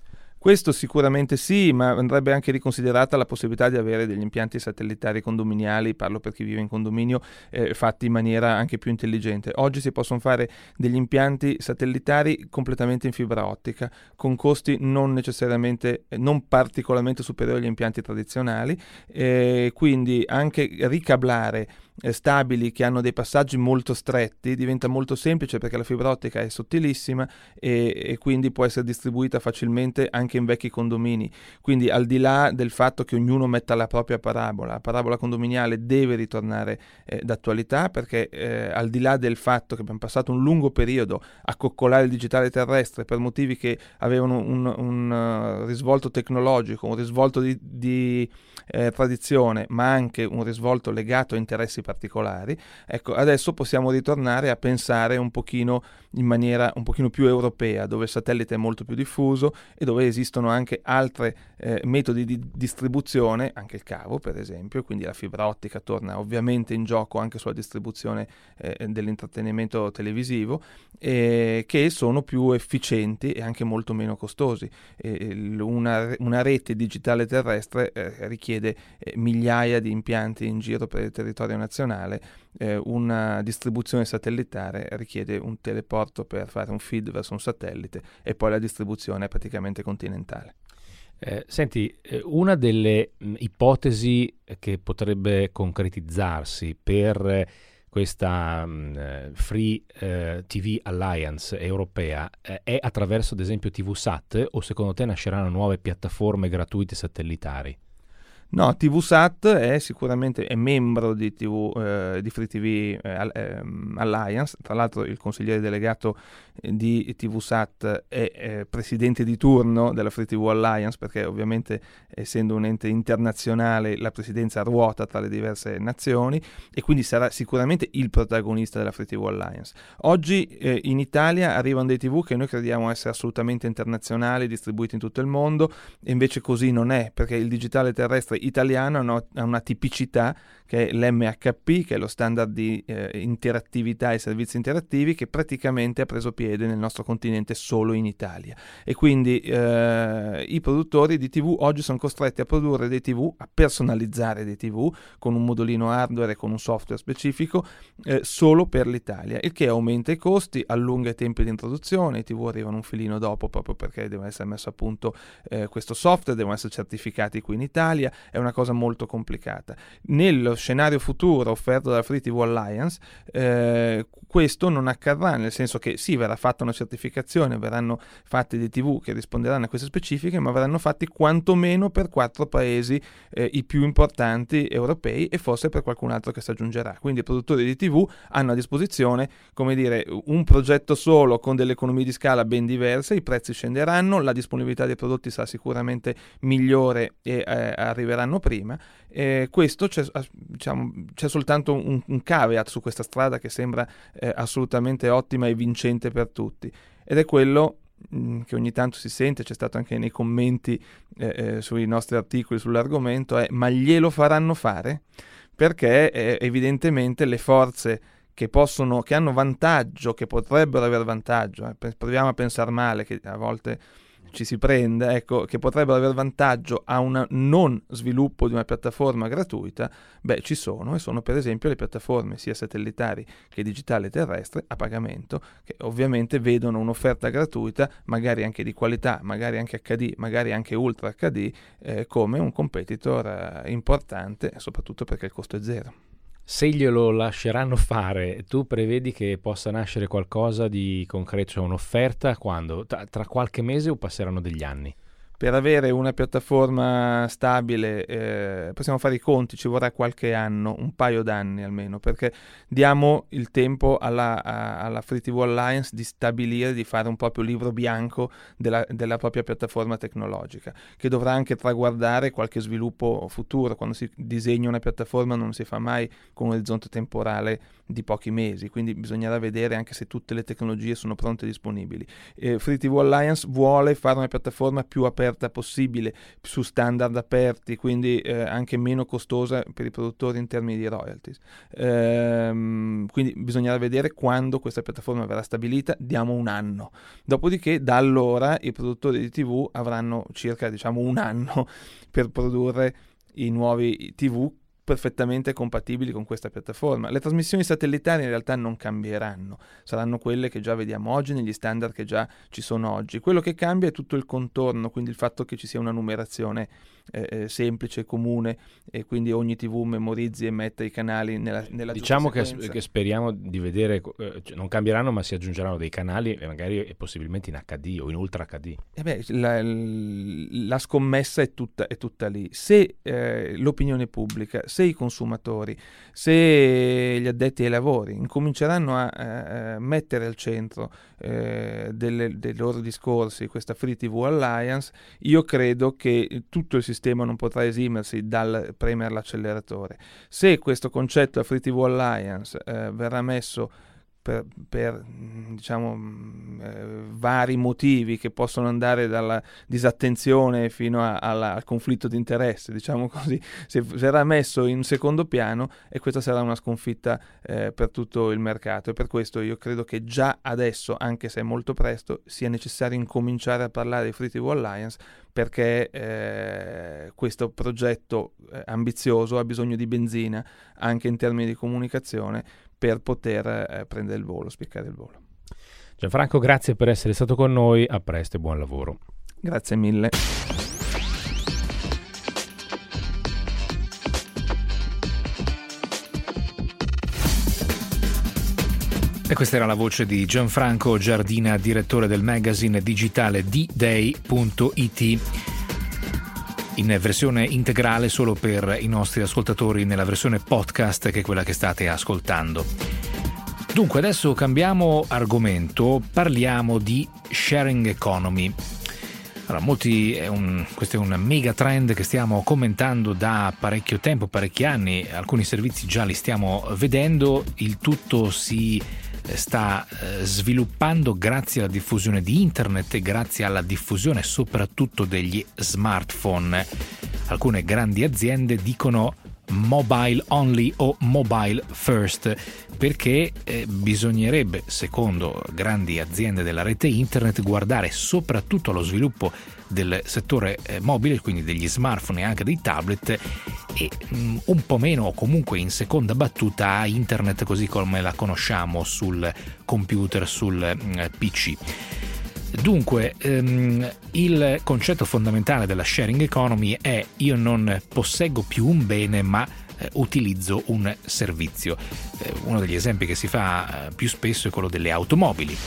Questo sicuramente sì, ma andrebbe anche riconsiderata la possibilità di avere degli impianti satellitari condominiali, parlo per chi vive in condominio, eh, fatti in maniera anche più intelligente. Oggi si possono fare degli impianti satellitari completamente in fibra ottica, con costi non necessariamente, non particolarmente superiori agli impianti tradizionali, eh, quindi anche ricablare eh, stabili che hanno dei passaggi molto stretti diventa molto semplice, perché la fibra ottica è sottilissima e, e quindi può essere distribuita facilmente anche in vecchi condomini. Quindi, al di là del fatto che ognuno metta la propria parabola, la parabola condominiale deve ritornare eh, d'attualità, perché eh, al di là del fatto che abbiamo passato un lungo periodo a coccolare il digitale terrestre per motivi che avevano un, un uh, risvolto tecnologico, un risvolto di, di eh, tradizione, ma anche un risvolto legato a interessi particolari, ecco, adesso possiamo ritornare a pensare un pochino in maniera un pochino più europea, dove il satellite è molto più diffuso e dove esistono anche altri eh, metodi di distribuzione, anche il cavo per esempio, quindi la fibra ottica torna ovviamente in gioco anche sulla distribuzione eh, dell'intrattenimento televisivo, eh, che sono più efficienti e anche molto meno costosi. Eh, una, una rete digitale terrestre eh, richiede eh, migliaia di impianti in giro per il territorio nazionale, eh, una distribuzione satellitare richiede un teleporto per fare un feed verso un satellite e poi la distribuzione è praticamente continentale. Eh, senti, eh, una delle mh, ipotesi che potrebbe concretizzarsi per eh, questa mh, Free eh, ti vu Alliance europea eh, è attraverso ad esempio TVSat, o secondo te nasceranno nuove piattaforme gratuite satellitari? No, TVSat è sicuramente è membro di, T V, eh, di Free ti vu eh, Alliance. Tra l'altro il consigliere delegato eh, di TVSat è eh, presidente di turno della Free ti vu Alliance, perché ovviamente essendo un ente internazionale la presidenza ruota tra le diverse nazioni e quindi sarà sicuramente il protagonista della Free ti vu Alliance. Oggi eh, in Italia arrivano dei T V che noi crediamo essere assolutamente internazionali, distribuiti in tutto il mondo, e invece così non è, perché il digitale terrestre italiano ha una tipicità che è l'M H P, che è lo standard di eh, interattività e servizi interattivi, che praticamente ha preso piede nel nostro continente solo in Italia, e quindi eh, i produttori di T V oggi sono costretti a produrre dei T V, a personalizzare dei T V con un modulino hardware e con un software specifico eh, solo per l'Italia, il che aumenta i costi, allunga i tempi di introduzione. I T V arrivano un filino dopo proprio perché deve essere messo a punto eh, questo software, devono essere certificati qui in Italia, è una cosa molto complicata. Nello scenario futuro offerto dalla Free ti vu Alliance eh, questo non accadrà, nel senso che sì, verrà fatta una certificazione, verranno fatti dei T V che risponderanno a queste specifiche, ma verranno fatti quantomeno per quattro paesi eh, i più importanti europei, e forse per qualcun altro che si aggiungerà. Quindi i produttori di T V hanno a disposizione, come dire, un progetto solo con delle economie di scala ben diverse, i prezzi scenderanno, la disponibilità dei prodotti sarà sicuramente migliore e eh, arriveranno prima. Eh, questo c'è, diciamo, c'è soltanto un, un caveat su questa strada che sembra eh, assolutamente ottima e vincente per tutti, ed è quello mh, che ogni tanto si sente, c'è stato anche nei commenti eh, eh, sui nostri articoli sull'argomento, è: ma glielo faranno fare? Perché eh, evidentemente le forze che possono, che hanno vantaggio, che potrebbero avere vantaggio, eh, proviamo a pensare male, che a volte ci si prende, ecco, che potrebbero avere vantaggio a un non sviluppo di una piattaforma gratuita, beh, ci sono, e sono per esempio le piattaforme sia satellitari che digitale terrestre a pagamento, che ovviamente vedono un'offerta gratuita, magari anche di qualità, magari anche acca di, magari anche ultra acca di, eh, come un competitor eh, importante, soprattutto perché il costo è zero. Se glielo lasceranno fare, tu prevedi che possa nascere qualcosa di concreto, cioè un'offerta quando? Tra, tra qualche mese o passeranno degli anni? Per avere una piattaforma stabile eh, possiamo fare i conti, ci vorrà qualche anno, un paio d'anni almeno, perché diamo il tempo alla, a, alla Free ti vu Alliance di stabilire, di fare un proprio libro bianco della, della propria piattaforma tecnologica, che dovrà anche traguardare qualche sviluppo futuro. Quando si disegna una piattaforma non si fa mai con un orizzonte temporale di pochi mesi, quindi bisognerà vedere anche se tutte le tecnologie sono pronte e disponibili. Eh, Free ti vu Alliance vuole fare una piattaforma più aperta offerta possibile su standard aperti, quindi eh, anche meno costosa per i produttori in termini di royalties. Ehm, quindi bisognerà vedere quando questa piattaforma verrà stabilita, diamo un anno. Dopodiché da allora i produttori di tivù avranno circa diciamo un anno per produrre i nuovi tivù perfettamente compatibili con questa piattaforma. Le trasmissioni satellitari in realtà non cambieranno, saranno quelle che già vediamo oggi negli standard che già ci sono oggi. Quello che cambia è tutto il contorno, quindi il fatto che ci sia una numerazione eh, semplice, comune, e quindi ogni tivù memorizzi e metta i canali nella, nella diciamo che, sequenza. che speriamo di vedere, eh, cioè non cambieranno ma si aggiungeranno dei canali e magari e possibilmente in acca di o in ultra acca di. Eh beh, la, la scommessa è tutta, è tutta lì. Se eh, l'opinione pubblica, se i consumatori, se gli addetti ai lavori incominceranno a eh, mettere al centro eh, delle, dei loro discorsi questa Free ti vu Alliance, io credo che tutto il sistema non potrà esimersi dal premere l'acceleratore. Se questo concetto, la Free ti vu Alliance, eh, verrà messo per, per diciamo eh, vari motivi che possono andare dalla disattenzione fino a, alla, al conflitto di interesse, diciamo così, se verrà messo in secondo piano, e questa sarà una sconfitta eh, per tutto il mercato. E per questo io credo che già adesso, anche se è molto presto, sia necessario incominciare a parlare di Free ti vu Alliance, perché eh, questo progetto eh, ambizioso ha bisogno di benzina anche in termini di comunicazione per poter eh, prendere il volo, spiccare il volo. Gianfranco, grazie per essere stato con noi, a presto e buon lavoro. Grazie mille. E questa era la voce di Gianfranco Giardina, direttore del magazine digitale d day punto i t, in versione integrale solo per i nostri ascoltatori nella versione podcast, che è quella che state ascoltando. Dunque adesso cambiamo argomento, parliamo di sharing economy. Allora, molti, è un, questo è un mega trend che stiamo commentando da parecchio tempo, parecchi anni, alcuni servizi già li stiamo vedendo, il tutto si sta eh, sviluppando grazie alla diffusione di internet e grazie alla diffusione soprattutto degli smartphone. Alcune grandi aziende dicono mobile only o mobile first, perché eh, bisognerebbe, secondo grandi aziende della rete internet, guardare soprattutto allo sviluppo del settore eh, mobile, quindi degli smartphone e anche dei tablet, e mh, un po' meno o comunque in seconda battuta a internet così come la conosciamo sul computer, sul eh, P C. Dunque, ehm, il concetto fondamentale della sharing economy è: io non posseggo più un bene ma eh, utilizzo un servizio. Eh, uno degli esempi che si fa eh, più spesso è quello delle automobili.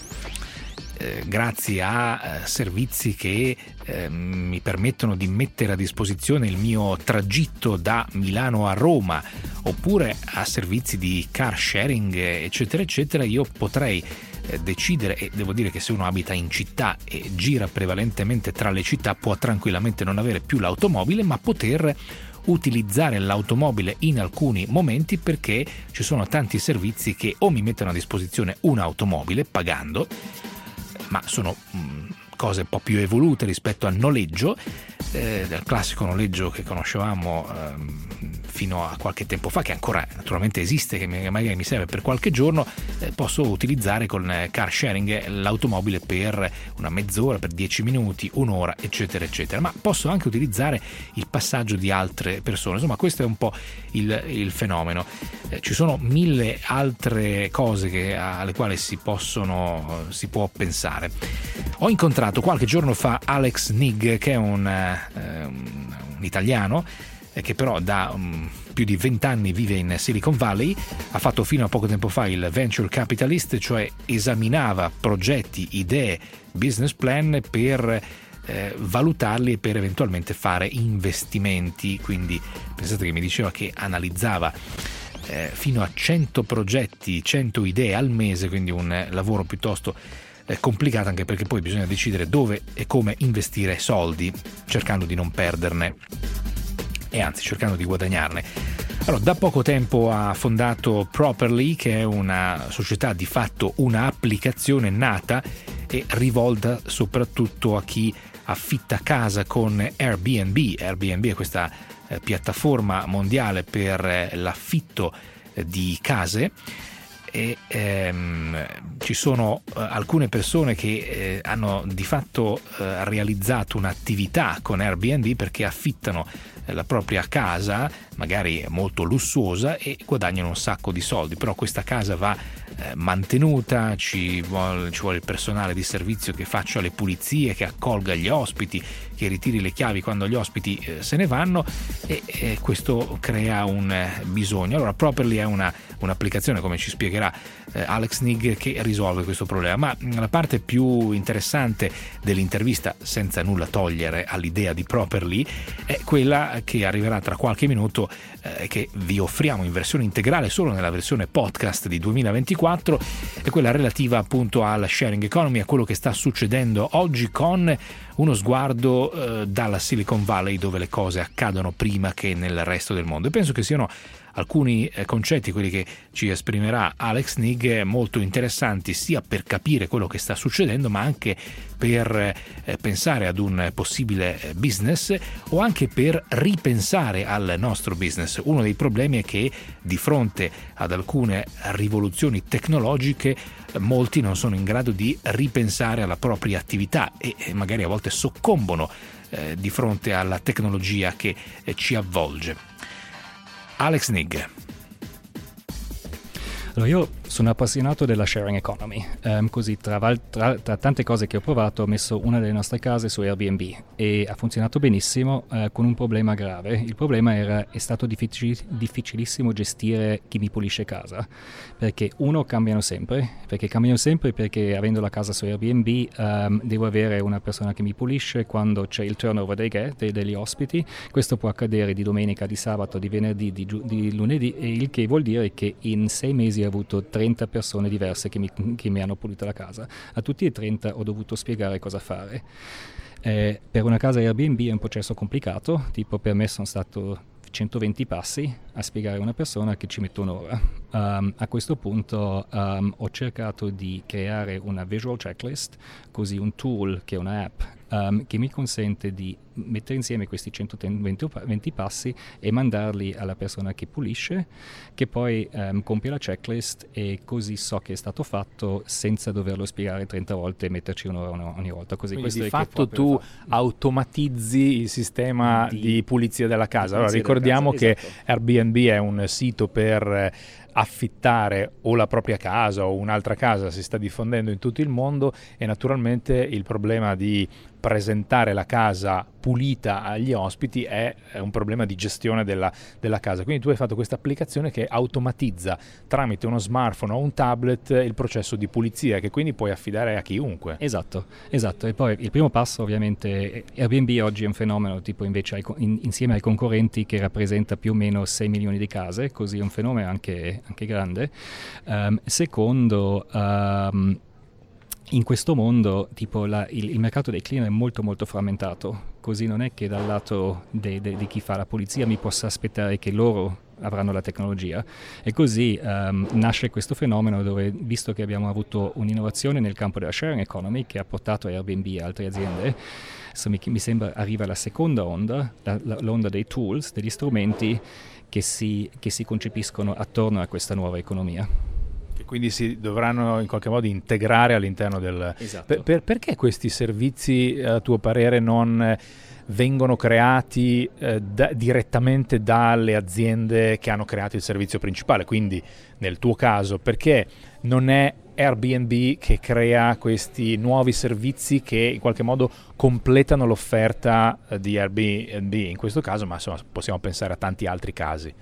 Eh, grazie a eh, servizi che eh, mi permettono di mettere a disposizione il mio tragitto da Milano a Roma, oppure a servizi di car sharing eccetera eccetera, io potrei eh, decidere, e devo dire che se uno abita in città e gira prevalentemente tra le città può tranquillamente non avere più l'automobile, ma poter utilizzare l'automobile in alcuni momenti, perché ci sono tanti servizi che o mi mettono a disposizione un'automobile pagando, ma sono mh, cose un po' più evolute rispetto al noleggio, eh, del classico noleggio che conoscevamo eh, fino a qualche tempo fa, che ancora naturalmente esiste, che magari mi serve per qualche giorno. Eh, posso utilizzare con car sharing l'automobile per una mezz'ora, per dieci minuti, un'ora, eccetera eccetera, ma posso anche utilizzare il passaggio di altre persone. Insomma, questo è un po' il, il fenomeno. Eh, ci sono mille altre cose che, alle quali si possono si può pensare. Ho incontrato qualche giorno fa Alex Nig, che è un, eh, un, un italiano eh, che però da um, più di vent'anni vive in Silicon Valley. Ha fatto fino a poco tempo fa il venture capitalist, cioè esaminava progetti, idee, business plan per eh, valutarli e per eventualmente fare investimenti. Quindi pensate che mi diceva che analizzava eh, fino a cento progetti, cento idee al mese, quindi un eh, lavoro piuttosto eh, complicato, anche perché poi bisogna decidere dove e come investire soldi, cercando di non perderne e anzi cercando di guadagnarne. Allora, da poco tempo ha fondato Properly, che è una società, di fatto una applicazione nata e rivolta soprattutto a chi affitta casa con Airbnb. Airbnb è questa eh, piattaforma mondiale per eh, l'affitto eh, di case. E ehm, ci sono eh, alcune persone che eh, hanno di fatto eh, realizzato un'attività con Airbnb perché affittano eh, la propria casa, magari molto lussuosa, e guadagnano un sacco di soldi, però questa casa va eh, mantenuta, ci vuole, ci vuole il personale di servizio che faccia le pulizie, che accolga gli ospiti, che ritiri le chiavi quando gli ospiti eh, se ne vanno, e, e questo crea un eh, bisogno. Allora Properly è una, un'applicazione, come ci spiegherà eh, Alex Nigg, che risolve questo problema. Ma la parte più interessante dell'intervista, senza nulla togliere all'idea di Properly, è quella che arriverà tra qualche minuto, eh, che vi offriamo in versione integrale solo nella versione podcast di duemilaventiquattro, è quella relativa appunto alla sharing economy, a quello che sta succedendo oggi, con uno sguardo eh, dalla Silicon Valley, dove le cose accadono prima che nel resto del mondo. E penso che siano alcuni eh, concetti, quelli che ci esprimerà Alex Nigg, molto interessanti, sia per capire quello che sta succedendo, ma anche per eh, pensare ad un possibile business, o anche per ripensare al nostro business. Uno dei problemi è che di fronte ad alcune rivoluzioni tecnologiche molti non sono in grado di ripensare alla propria attività e magari a volte soccombono eh, di fronte alla tecnologia che eh, ci avvolge. Alex Nigg. Allora, io sono appassionato della sharing economy, um, così tra, tra, tra tante cose che ho provato ho messo una delle nostre case su Airbnb e ha funzionato benissimo, uh, con un problema grave. Il problema era è stato difficil, difficilissimo gestire chi mi pulisce casa, perché uno, cambiano sempre, perché cambiano sempre perché avendo la casa su Airbnb um, devo avere una persona che mi pulisce quando c'è il turnover dei, dei, degli ospiti. Questo può accadere di domenica, di sabato, di venerdì, di, di lunedì, e il che vuol dire che in sei mesi ho avuto trenta persone diverse che mi, che mi hanno pulito la casa. A tutti e trenta ho dovuto spiegare cosa fare. Eh, per una casa Airbnb è un processo complicato, tipo per me sono stato centoventi passi a spiegare a una persona che ci metto un'ora. Um, a questo punto um, ho cercato di creare una visual checklist, così un tool che è una app um, che mi consente di mettere insieme questi centoventi passi e mandarli alla persona che pulisce, che poi um, compie la checklist, e così so che è stato fatto senza doverlo spiegare trenta volte e metterci un'ora ogni volta. Così Quindi questo di è fatto che tu fa... automatizzi il sistema di, di pulizia della casa. Allora pulizia ricordiamo della casa, che esatto. Airbnb è un sito per affittare o la propria casa o un'altra casa, si sta diffondendo in tutto il mondo, e naturalmente il problema di presentare la casa pulita agli ospiti è un problema di gestione della, della casa. Quindi tu hai fatto questa applicazione che automatizza tramite uno smartphone o un tablet il processo di pulizia, che quindi puoi affidare a chiunque. Esatto, esatto. E poi il primo passo, ovviamente, Airbnb oggi è un fenomeno tipo invece ai, in, insieme ai concorrenti, che rappresenta più o meno sei milioni di case, così è un fenomeno anche, anche grande. Um, secondo, um, in questo mondo tipo la, il, il mercato dei cleaner è molto molto frammentato, così non è che dal lato di chi fa la pulizia mi possa aspettare che loro avranno la tecnologia, e così um, nasce questo fenomeno dove, visto che abbiamo avuto un'innovazione nel campo della sharing economy che ha portato Airbnb e altre aziende, so, mi, mi sembra arriva la seconda onda, la, la, l'onda dei tools, degli strumenti che si, che si concepiscono attorno a questa nuova economia. Che quindi si dovranno in qualche modo integrare all'interno del... Esatto. Per, per, perché questi servizi, a tuo parere, non vengono creati eh, da, direttamente dalle aziende che hanno creato il servizio principale? Quindi nel tuo caso, perché non è Airbnb che crea questi nuovi servizi che in qualche modo completano l'offerta di Airbnb in questo caso, ma insomma possiamo pensare a tanti altri casi?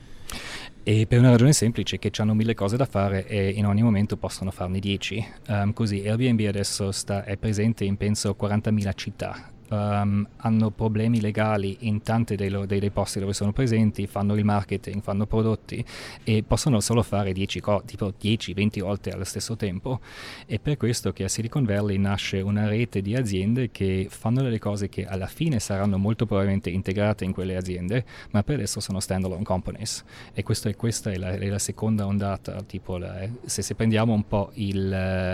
E per una ragione semplice, che hanno mille cose da fare e in ogni momento possono farne dieci. Um, così Airbnb adesso sta, è presente in penso quarantamila città. Um, hanno problemi legali in tanti dei, lo, dei, dei posti dove sono presenti, fanno il marketing, fanno prodotti, e possono solo fare dieci, tipo dieci venti volte allo stesso tempo. È per questo che a Silicon Valley nasce una rete di aziende che fanno delle cose che alla fine saranno molto probabilmente integrate in quelle aziende, ma per adesso sono standalone companies. E questo è, questa è la, è la seconda ondata, tipo la, se, se prendiamo un po' il...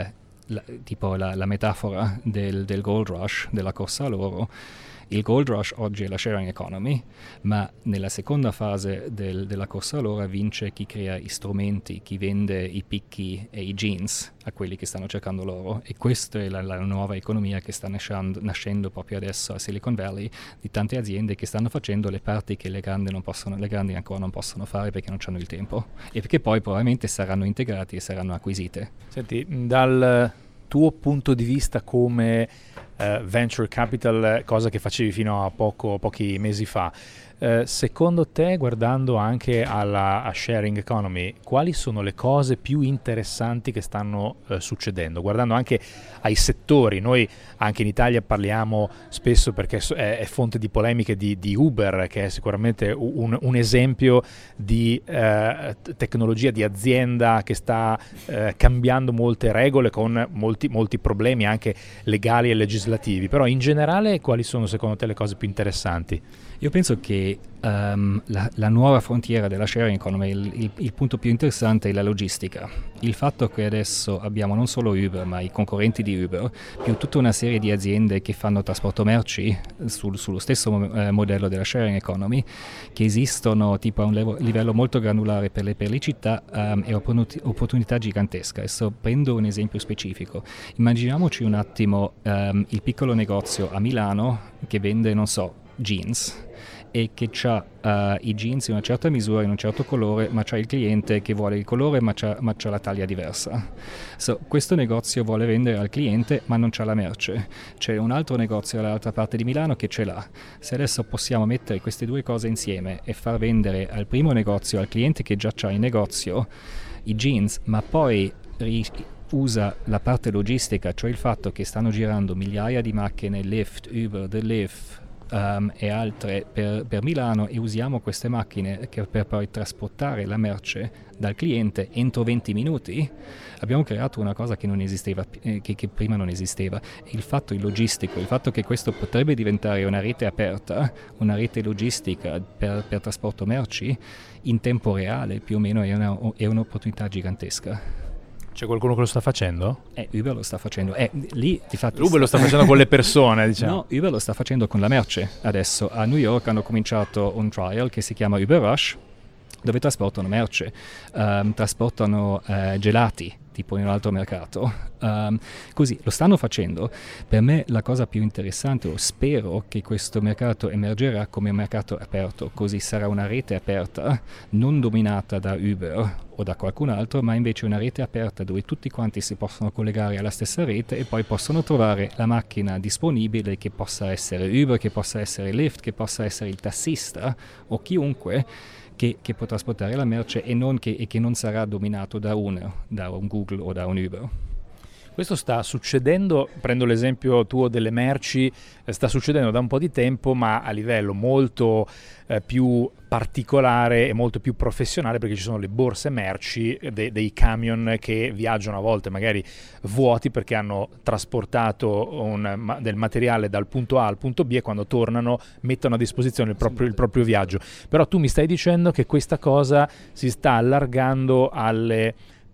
la, tipo la, la metafora del, del gold rush, della corsa all'oro. Il gold rush oggi è la sharing economy, ma nella seconda fase del, della corsa all'oro vince chi crea i strumenti, chi vende i picchi e i jeans a quelli che stanno cercando l'oro, e questa è la, la nuova economia che sta nascendo, nascendo proprio adesso a Silicon Valley, di tante aziende che stanno facendo le parti che le grandi, non possono, le grandi ancora non possono fare perché non hanno il tempo e perché poi probabilmente saranno integrati e saranno acquisite. Senti, dal tuo punto di vista come uh, venture capital, cosa che facevi fino a poco, pochi mesi fa, uh, secondo te, guardando anche alla a sharing economy, quali sono le cose più interessanti che stanno uh, succedendo? Guardando anche ai settori, noi anche in Italia parliamo spesso, perché è, è fonte di polemiche, di, di Uber, che è sicuramente un, un esempio di uh, tecnologia, di azienda che sta uh, cambiando molte regole con molti, molti problemi anche legali e legislativi, però in generale quali sono secondo te le cose più interessanti? Io penso che um, la, la nuova frontiera della sharing economy, il, il, il punto più interessante è la logistica. Il fatto che adesso abbiamo non solo Uber, ma i concorrenti di Uber, più tutta una serie di aziende che fanno trasporto merci sul, sullo stesso eh, modello della sharing economy, che esistono tipo a un levo, livello molto granulare per le, per le città, um, è un'opportunità gigantesca. Adesso prendo un esempio specifico. Immaginiamoci un attimo um, il piccolo negozio a Milano che vende, non so, jeans, e che ha uh, i jeans in una certa misura, in un certo colore, ma c'ha il cliente che vuole il colore ma c'ha, ma c'ha la taglia diversa. So, questo negozio vuole vendere al cliente ma non c'ha la merce. C'è un altro negozio dall'altra parte di Milano che ce l'ha. Se adesso possiamo mettere queste due cose insieme e far vendere al primo negozio, al cliente che già c'ha in negozio, i jeans, ma poi ri- usa la parte logistica, cioè il fatto che stanno girando migliaia di macchine, Lyft, Uber, The Lyft, Um, e altre per, per Milano, e usiamo queste macchine che per poi trasportare la merce dal cliente entro venti minuti, abbiamo creato una cosa che non esisteva, eh, che, che prima non esisteva. Il fatto il logistico, il fatto che questo potrebbe diventare una rete aperta, una rete logistica per, per trasporto merci in tempo reale, più o meno è, una, è un'opportunità gigantesca. C'è qualcuno che lo sta facendo? Eh, Uber lo sta facendo. Eh, lì, difatti, Uber sta... lo sta facendo con le persone, diciamo. No, Uber lo sta facendo con la merce. Adesso a New York hanno cominciato un trial che si chiama Uber Rush, dove trasportano merce, um, trasportano uh, gelati, tipo in un altro mercato. Um, così lo stanno facendo. Per me la cosa più interessante, o spero che questo mercato emergerà come un mercato aperto, così sarà una rete aperta, non dominata da Uber o da qualcun altro, ma invece una rete aperta dove tutti quanti si possono collegare alla stessa rete e poi possono trovare la macchina disponibile, che possa essere Uber, che possa essere Lyft, che possa essere il tassista o chiunque Che, che può trasportare la merce e, non che, e che non sarà dominato da un, da un Google o da un Uber. Questo sta succedendo, prendo l'esempio tuo delle merci, eh, sta succedendo da un po' di tempo, ma a livello molto eh, più particolare e molto più professionale, perché ci sono le borse merci de- dei camion che viaggiano a volte magari vuoti perché hanno trasportato un, ma, del materiale dal punto A al punto B, e quando tornano mettono a disposizione il proprio, il proprio viaggio. Però tu mi stai dicendo che questa cosa si sta allargando alle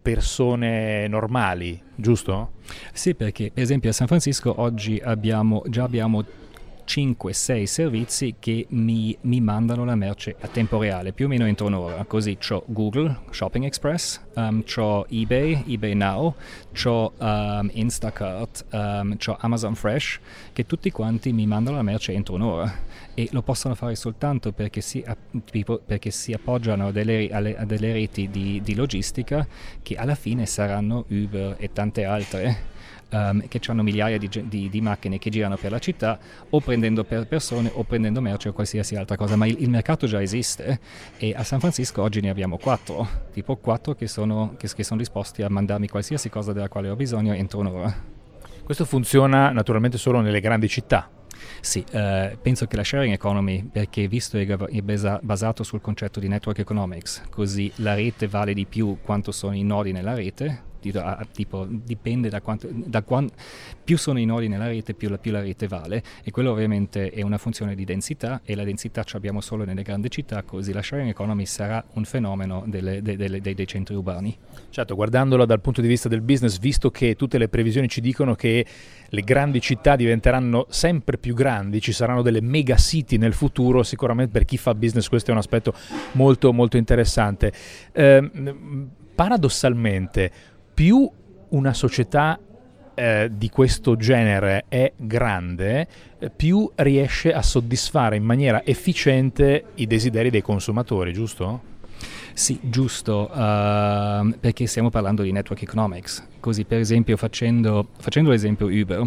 persone normali, giusto? Sì, perché per esempio a San Francisco oggi abbiamo già abbiamo cinque sei servizi che mi, mi mandano la merce a tempo reale, più o meno entro un'ora. Così c'ho Google Shopping Express, um, c'ho eBay, eBay Now, c'ho um, Instacart, um, c'ho Amazon Fresh, che tutti quanti mi mandano la merce entro un'ora. E lo possono fare soltanto perché si, perché si appoggiano a delle, alle, a delle reti di, di logistica che alla fine saranno Uber e tante altre, um, che hanno migliaia di, di, di macchine che girano per la città, o prendendo per persone o prendendo merce o qualsiasi altra cosa. Ma il, il mercato già esiste, e a San Francisco oggi ne abbiamo quattro, tipo quattro che sono, che, che sono disposti a mandarmi qualsiasi cosa della quale ho bisogno entro un'ora. Questo funziona naturalmente solo nelle grandi città. Sì, eh, penso che la sharing economy, perché visto è, è basa, basato sul concetto di network economics, così la rete vale di più quanto sono i nodi nella rete, tipo dipende da quanto, da quanto più sono i nodi nella rete, più la, più la rete vale, e quello ovviamente è una funzione di densità, e la densità ci abbiamo solo nelle grandi città, così la sharing economy sarà un fenomeno delle, de, de, dei, dei centri urbani. Certo, guardandola dal punto di vista del business, visto che tutte le previsioni ci dicono che le grandi città diventeranno sempre più grandi, ci saranno delle mega city nel futuro, sicuramente per chi fa business questo è un aspetto molto molto interessante. Eh, paradossalmente, più una società eh, di questo genere è grande, eh, più riesce a soddisfare in maniera efficiente i desideri dei consumatori, giusto? Sì, giusto, uh, perché stiamo parlando di network economics. Così, per esempio, facendo, facendo l'esempio Uber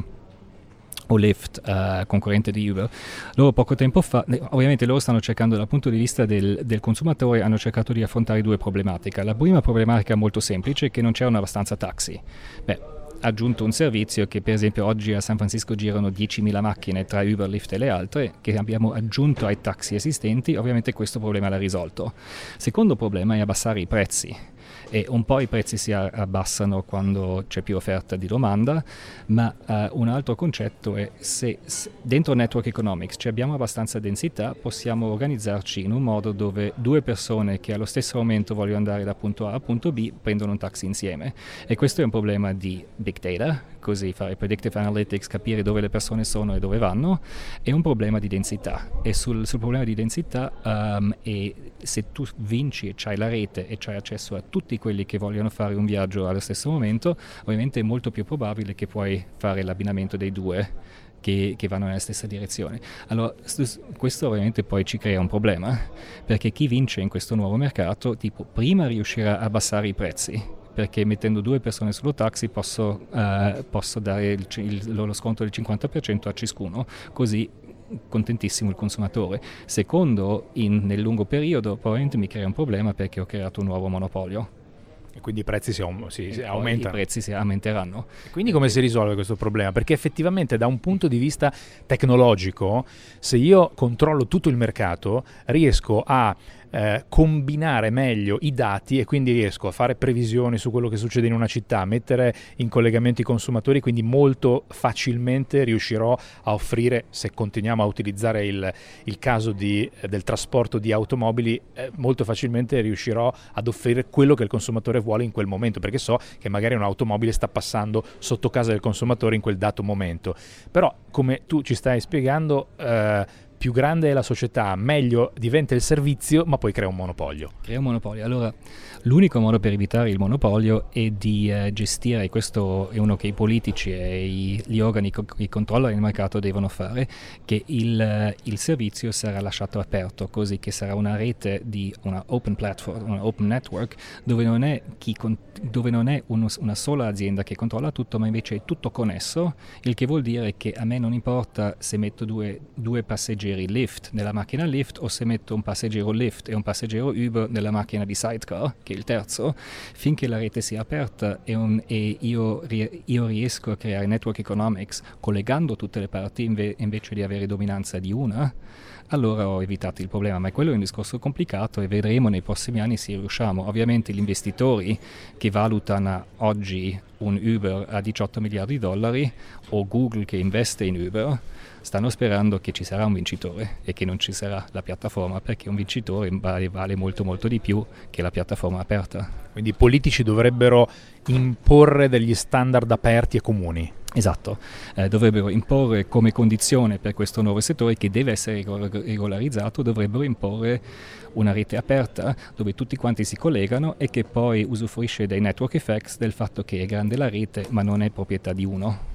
o Lyft, uh, concorrente di Uber, loro poco tempo fa, ovviamente loro stanno cercando dal punto di vista del, del consumatore, hanno cercato di affrontare due problematiche. La prima problematica molto semplice è che non c'erano abbastanza taxi. Beh, ha aggiunto un servizio che per esempio oggi a San Francisco girano diecimila macchine tra Uber, Lyft e le altre, che abbiamo aggiunto ai taxi esistenti. Ovviamente questo problema l'ha risolto. Secondo problema è abbassare i prezzi, e un po' i prezzi si abbassano quando c'è più offerta di domanda, ma uh, un altro concetto è se, se dentro network economics ci abbiamo abbastanza densità, possiamo organizzarci in un modo dove due persone che allo stesso momento vogliono andare da punto A a punto B prendono un taxi insieme, e questo è un problema di big data, così fare predictive analytics, capire dove le persone sono e dove vanno, è un problema di densità. E sul, sul problema di densità um, e se tu vinci e c'hai la rete e c'hai accesso a tutti quelli che vogliono fare un viaggio allo stesso momento, ovviamente è molto più probabile che puoi fare l'abbinamento dei due che, che vanno nella stessa direzione. Allora questo ovviamente poi ci crea un problema, perché chi vince in questo nuovo mercato tipo prima riuscirà a abbassare i prezzi, perché mettendo due persone sullo taxi posso, uh, posso dare il, il, lo sconto del cinquanta per cento a ciascuno, così contentissimo il consumatore. Secondo, in, nel lungo periodo probabilmente mi crea un problema, perché ho creato un nuovo monopolio. E quindi i prezzi si, aum- si, si e aumentano. I prezzi si aumenteranno. E quindi come si risolve questo problema? Perché effettivamente da un punto di vista tecnologico, se io controllo tutto il mercato, riesco a eh, combinare meglio i dati, e quindi riesco a fare previsioni su quello che succede in una città, mettere in collegamento i consumatori, quindi molto facilmente riuscirò a offrire, se continuiamo a utilizzare il, il caso di, eh, del trasporto di automobili, eh, molto facilmente riuscirò ad offrire quello che il consumatore vuole in quel momento, perché so che magari un'automobile sta passando sotto casa del consumatore in quel dato momento. Però, come tu ci stai spiegando, eh, più grande è la società, meglio diventa il servizio, ma poi crea un monopolio. Crea un monopolio. Allora, l'unico modo per evitare il monopolio è di eh, gestire, e questo è uno che i politici e i, gli organi co- che controllano il mercato devono fare, che il, il servizio sarà lasciato aperto, così che sarà una rete di una open platform, una open network, dove non è, chi con, dove non è uno, una sola azienda che controlla tutto, ma invece è tutto connesso, il che vuol dire che a me non importa se metto due, due passeggeri Lyft nella macchina Lyft, o se metto un passeggero Lyft e un passeggero Uber nella macchina di sidecar, che è il terzo, finché la rete sia aperta e, un, e io, io riesco a creare network economics collegando tutte le parti inve, invece di avere dominanza di una, allora ho evitato il problema. Ma quello è un discorso complicato e vedremo nei prossimi anni se riusciamo. Ovviamente gli investitori che valutano oggi un Uber a diciotto miliardi di dollari, o Google che investe in Uber, stanno sperando che ci sarà un vincitore e che non ci sarà la piattaforma, perché un vincitore vale, vale molto molto di più che la piattaforma aperta. Quindi i politici dovrebbero imporre degli standard aperti e comuni. Esatto, eh, dovrebbero imporre come condizione per questo nuovo settore, che deve essere regolarizzato, dovrebbero imporre una rete aperta dove tutti quanti si collegano e che poi usufruisce dei network effects, del fatto che è grande la rete ma non è proprietà di uno.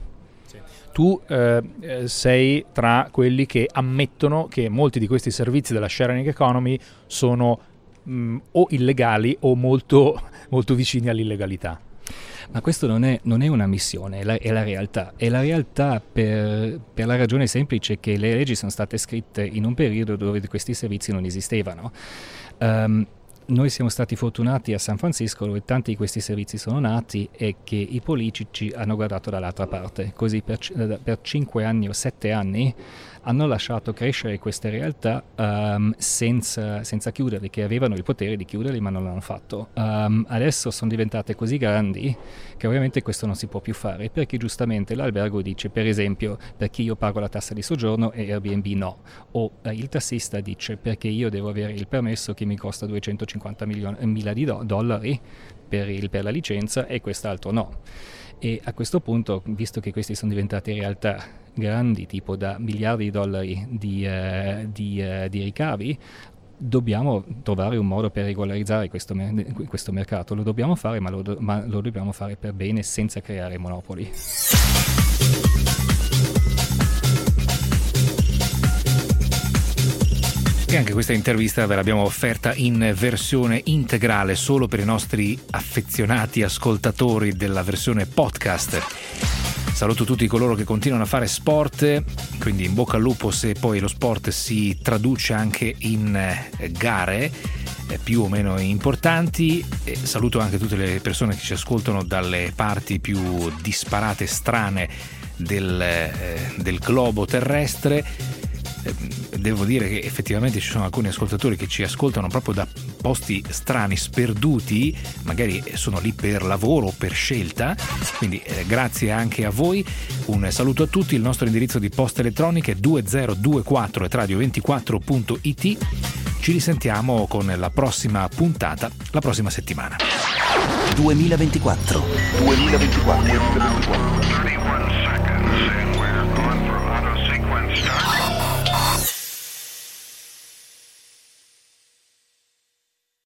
Tu eh, sei tra quelli che ammettono che molti di questi servizi della sharing economy sono mh, o illegali o molto, molto vicini all'illegalità. Ma questo non è, non è una missione, è la, è la realtà. È la realtà per, per la ragione semplice che le leggi sono state scritte in un periodo dove questi servizi non esistevano. Um, noi siamo stati fortunati a San Francisco, dove tanti di questi servizi sono nati, e che i politici hanno guardato dall'altra parte. Così per, per cinque anni o sette anni hanno lasciato crescere queste realtà um, senza, senza chiuderli, che avevano il potere di chiuderli ma non l'hanno fatto. Um, adesso sono diventate così grandi che ovviamente questo non si può più fare, perché giustamente l'albergo dice, per esempio, perché io pago la tassa di soggiorno e Airbnb no, o eh, il tassista dice perché io devo avere il permesso che mi costa duecentocinquanta mila di do- dollari per, il, per la licenza e quest'altro no. E a questo punto, visto che questi sono diventati realtà grandi, tipo da miliardi di dollari di, eh, di, eh, di ricavi, dobbiamo trovare un modo per regolarizzare questo, questo mercato. Lo dobbiamo fare, ma lo, do- ma lo dobbiamo fare per bene, senza creare monopoli. E anche questa intervista ve l'abbiamo offerta in versione integrale solo per i nostri affezionati ascoltatori della versione podcast. Saluto tutti coloro che continuano a fare sport, quindi in bocca al lupo se poi lo sport si traduce anche in gare più o meno importanti. E saluto anche tutte le persone che ci ascoltano dalle parti più disparate e strane del, eh, del globo terrestre. Devo dire che effettivamente ci sono alcuni ascoltatori che ci ascoltano proprio da posti strani, sperduti, magari sono lì per lavoro o per scelta, quindi eh, grazie anche a voi. Un saluto a tutti. Il nostro indirizzo di posta elettronica è duemilaventiquattro at radio ventiquattro punto it. Ci risentiamo con la prossima puntata la prossima settimana. duemilaventiquattro duemilaventiquattro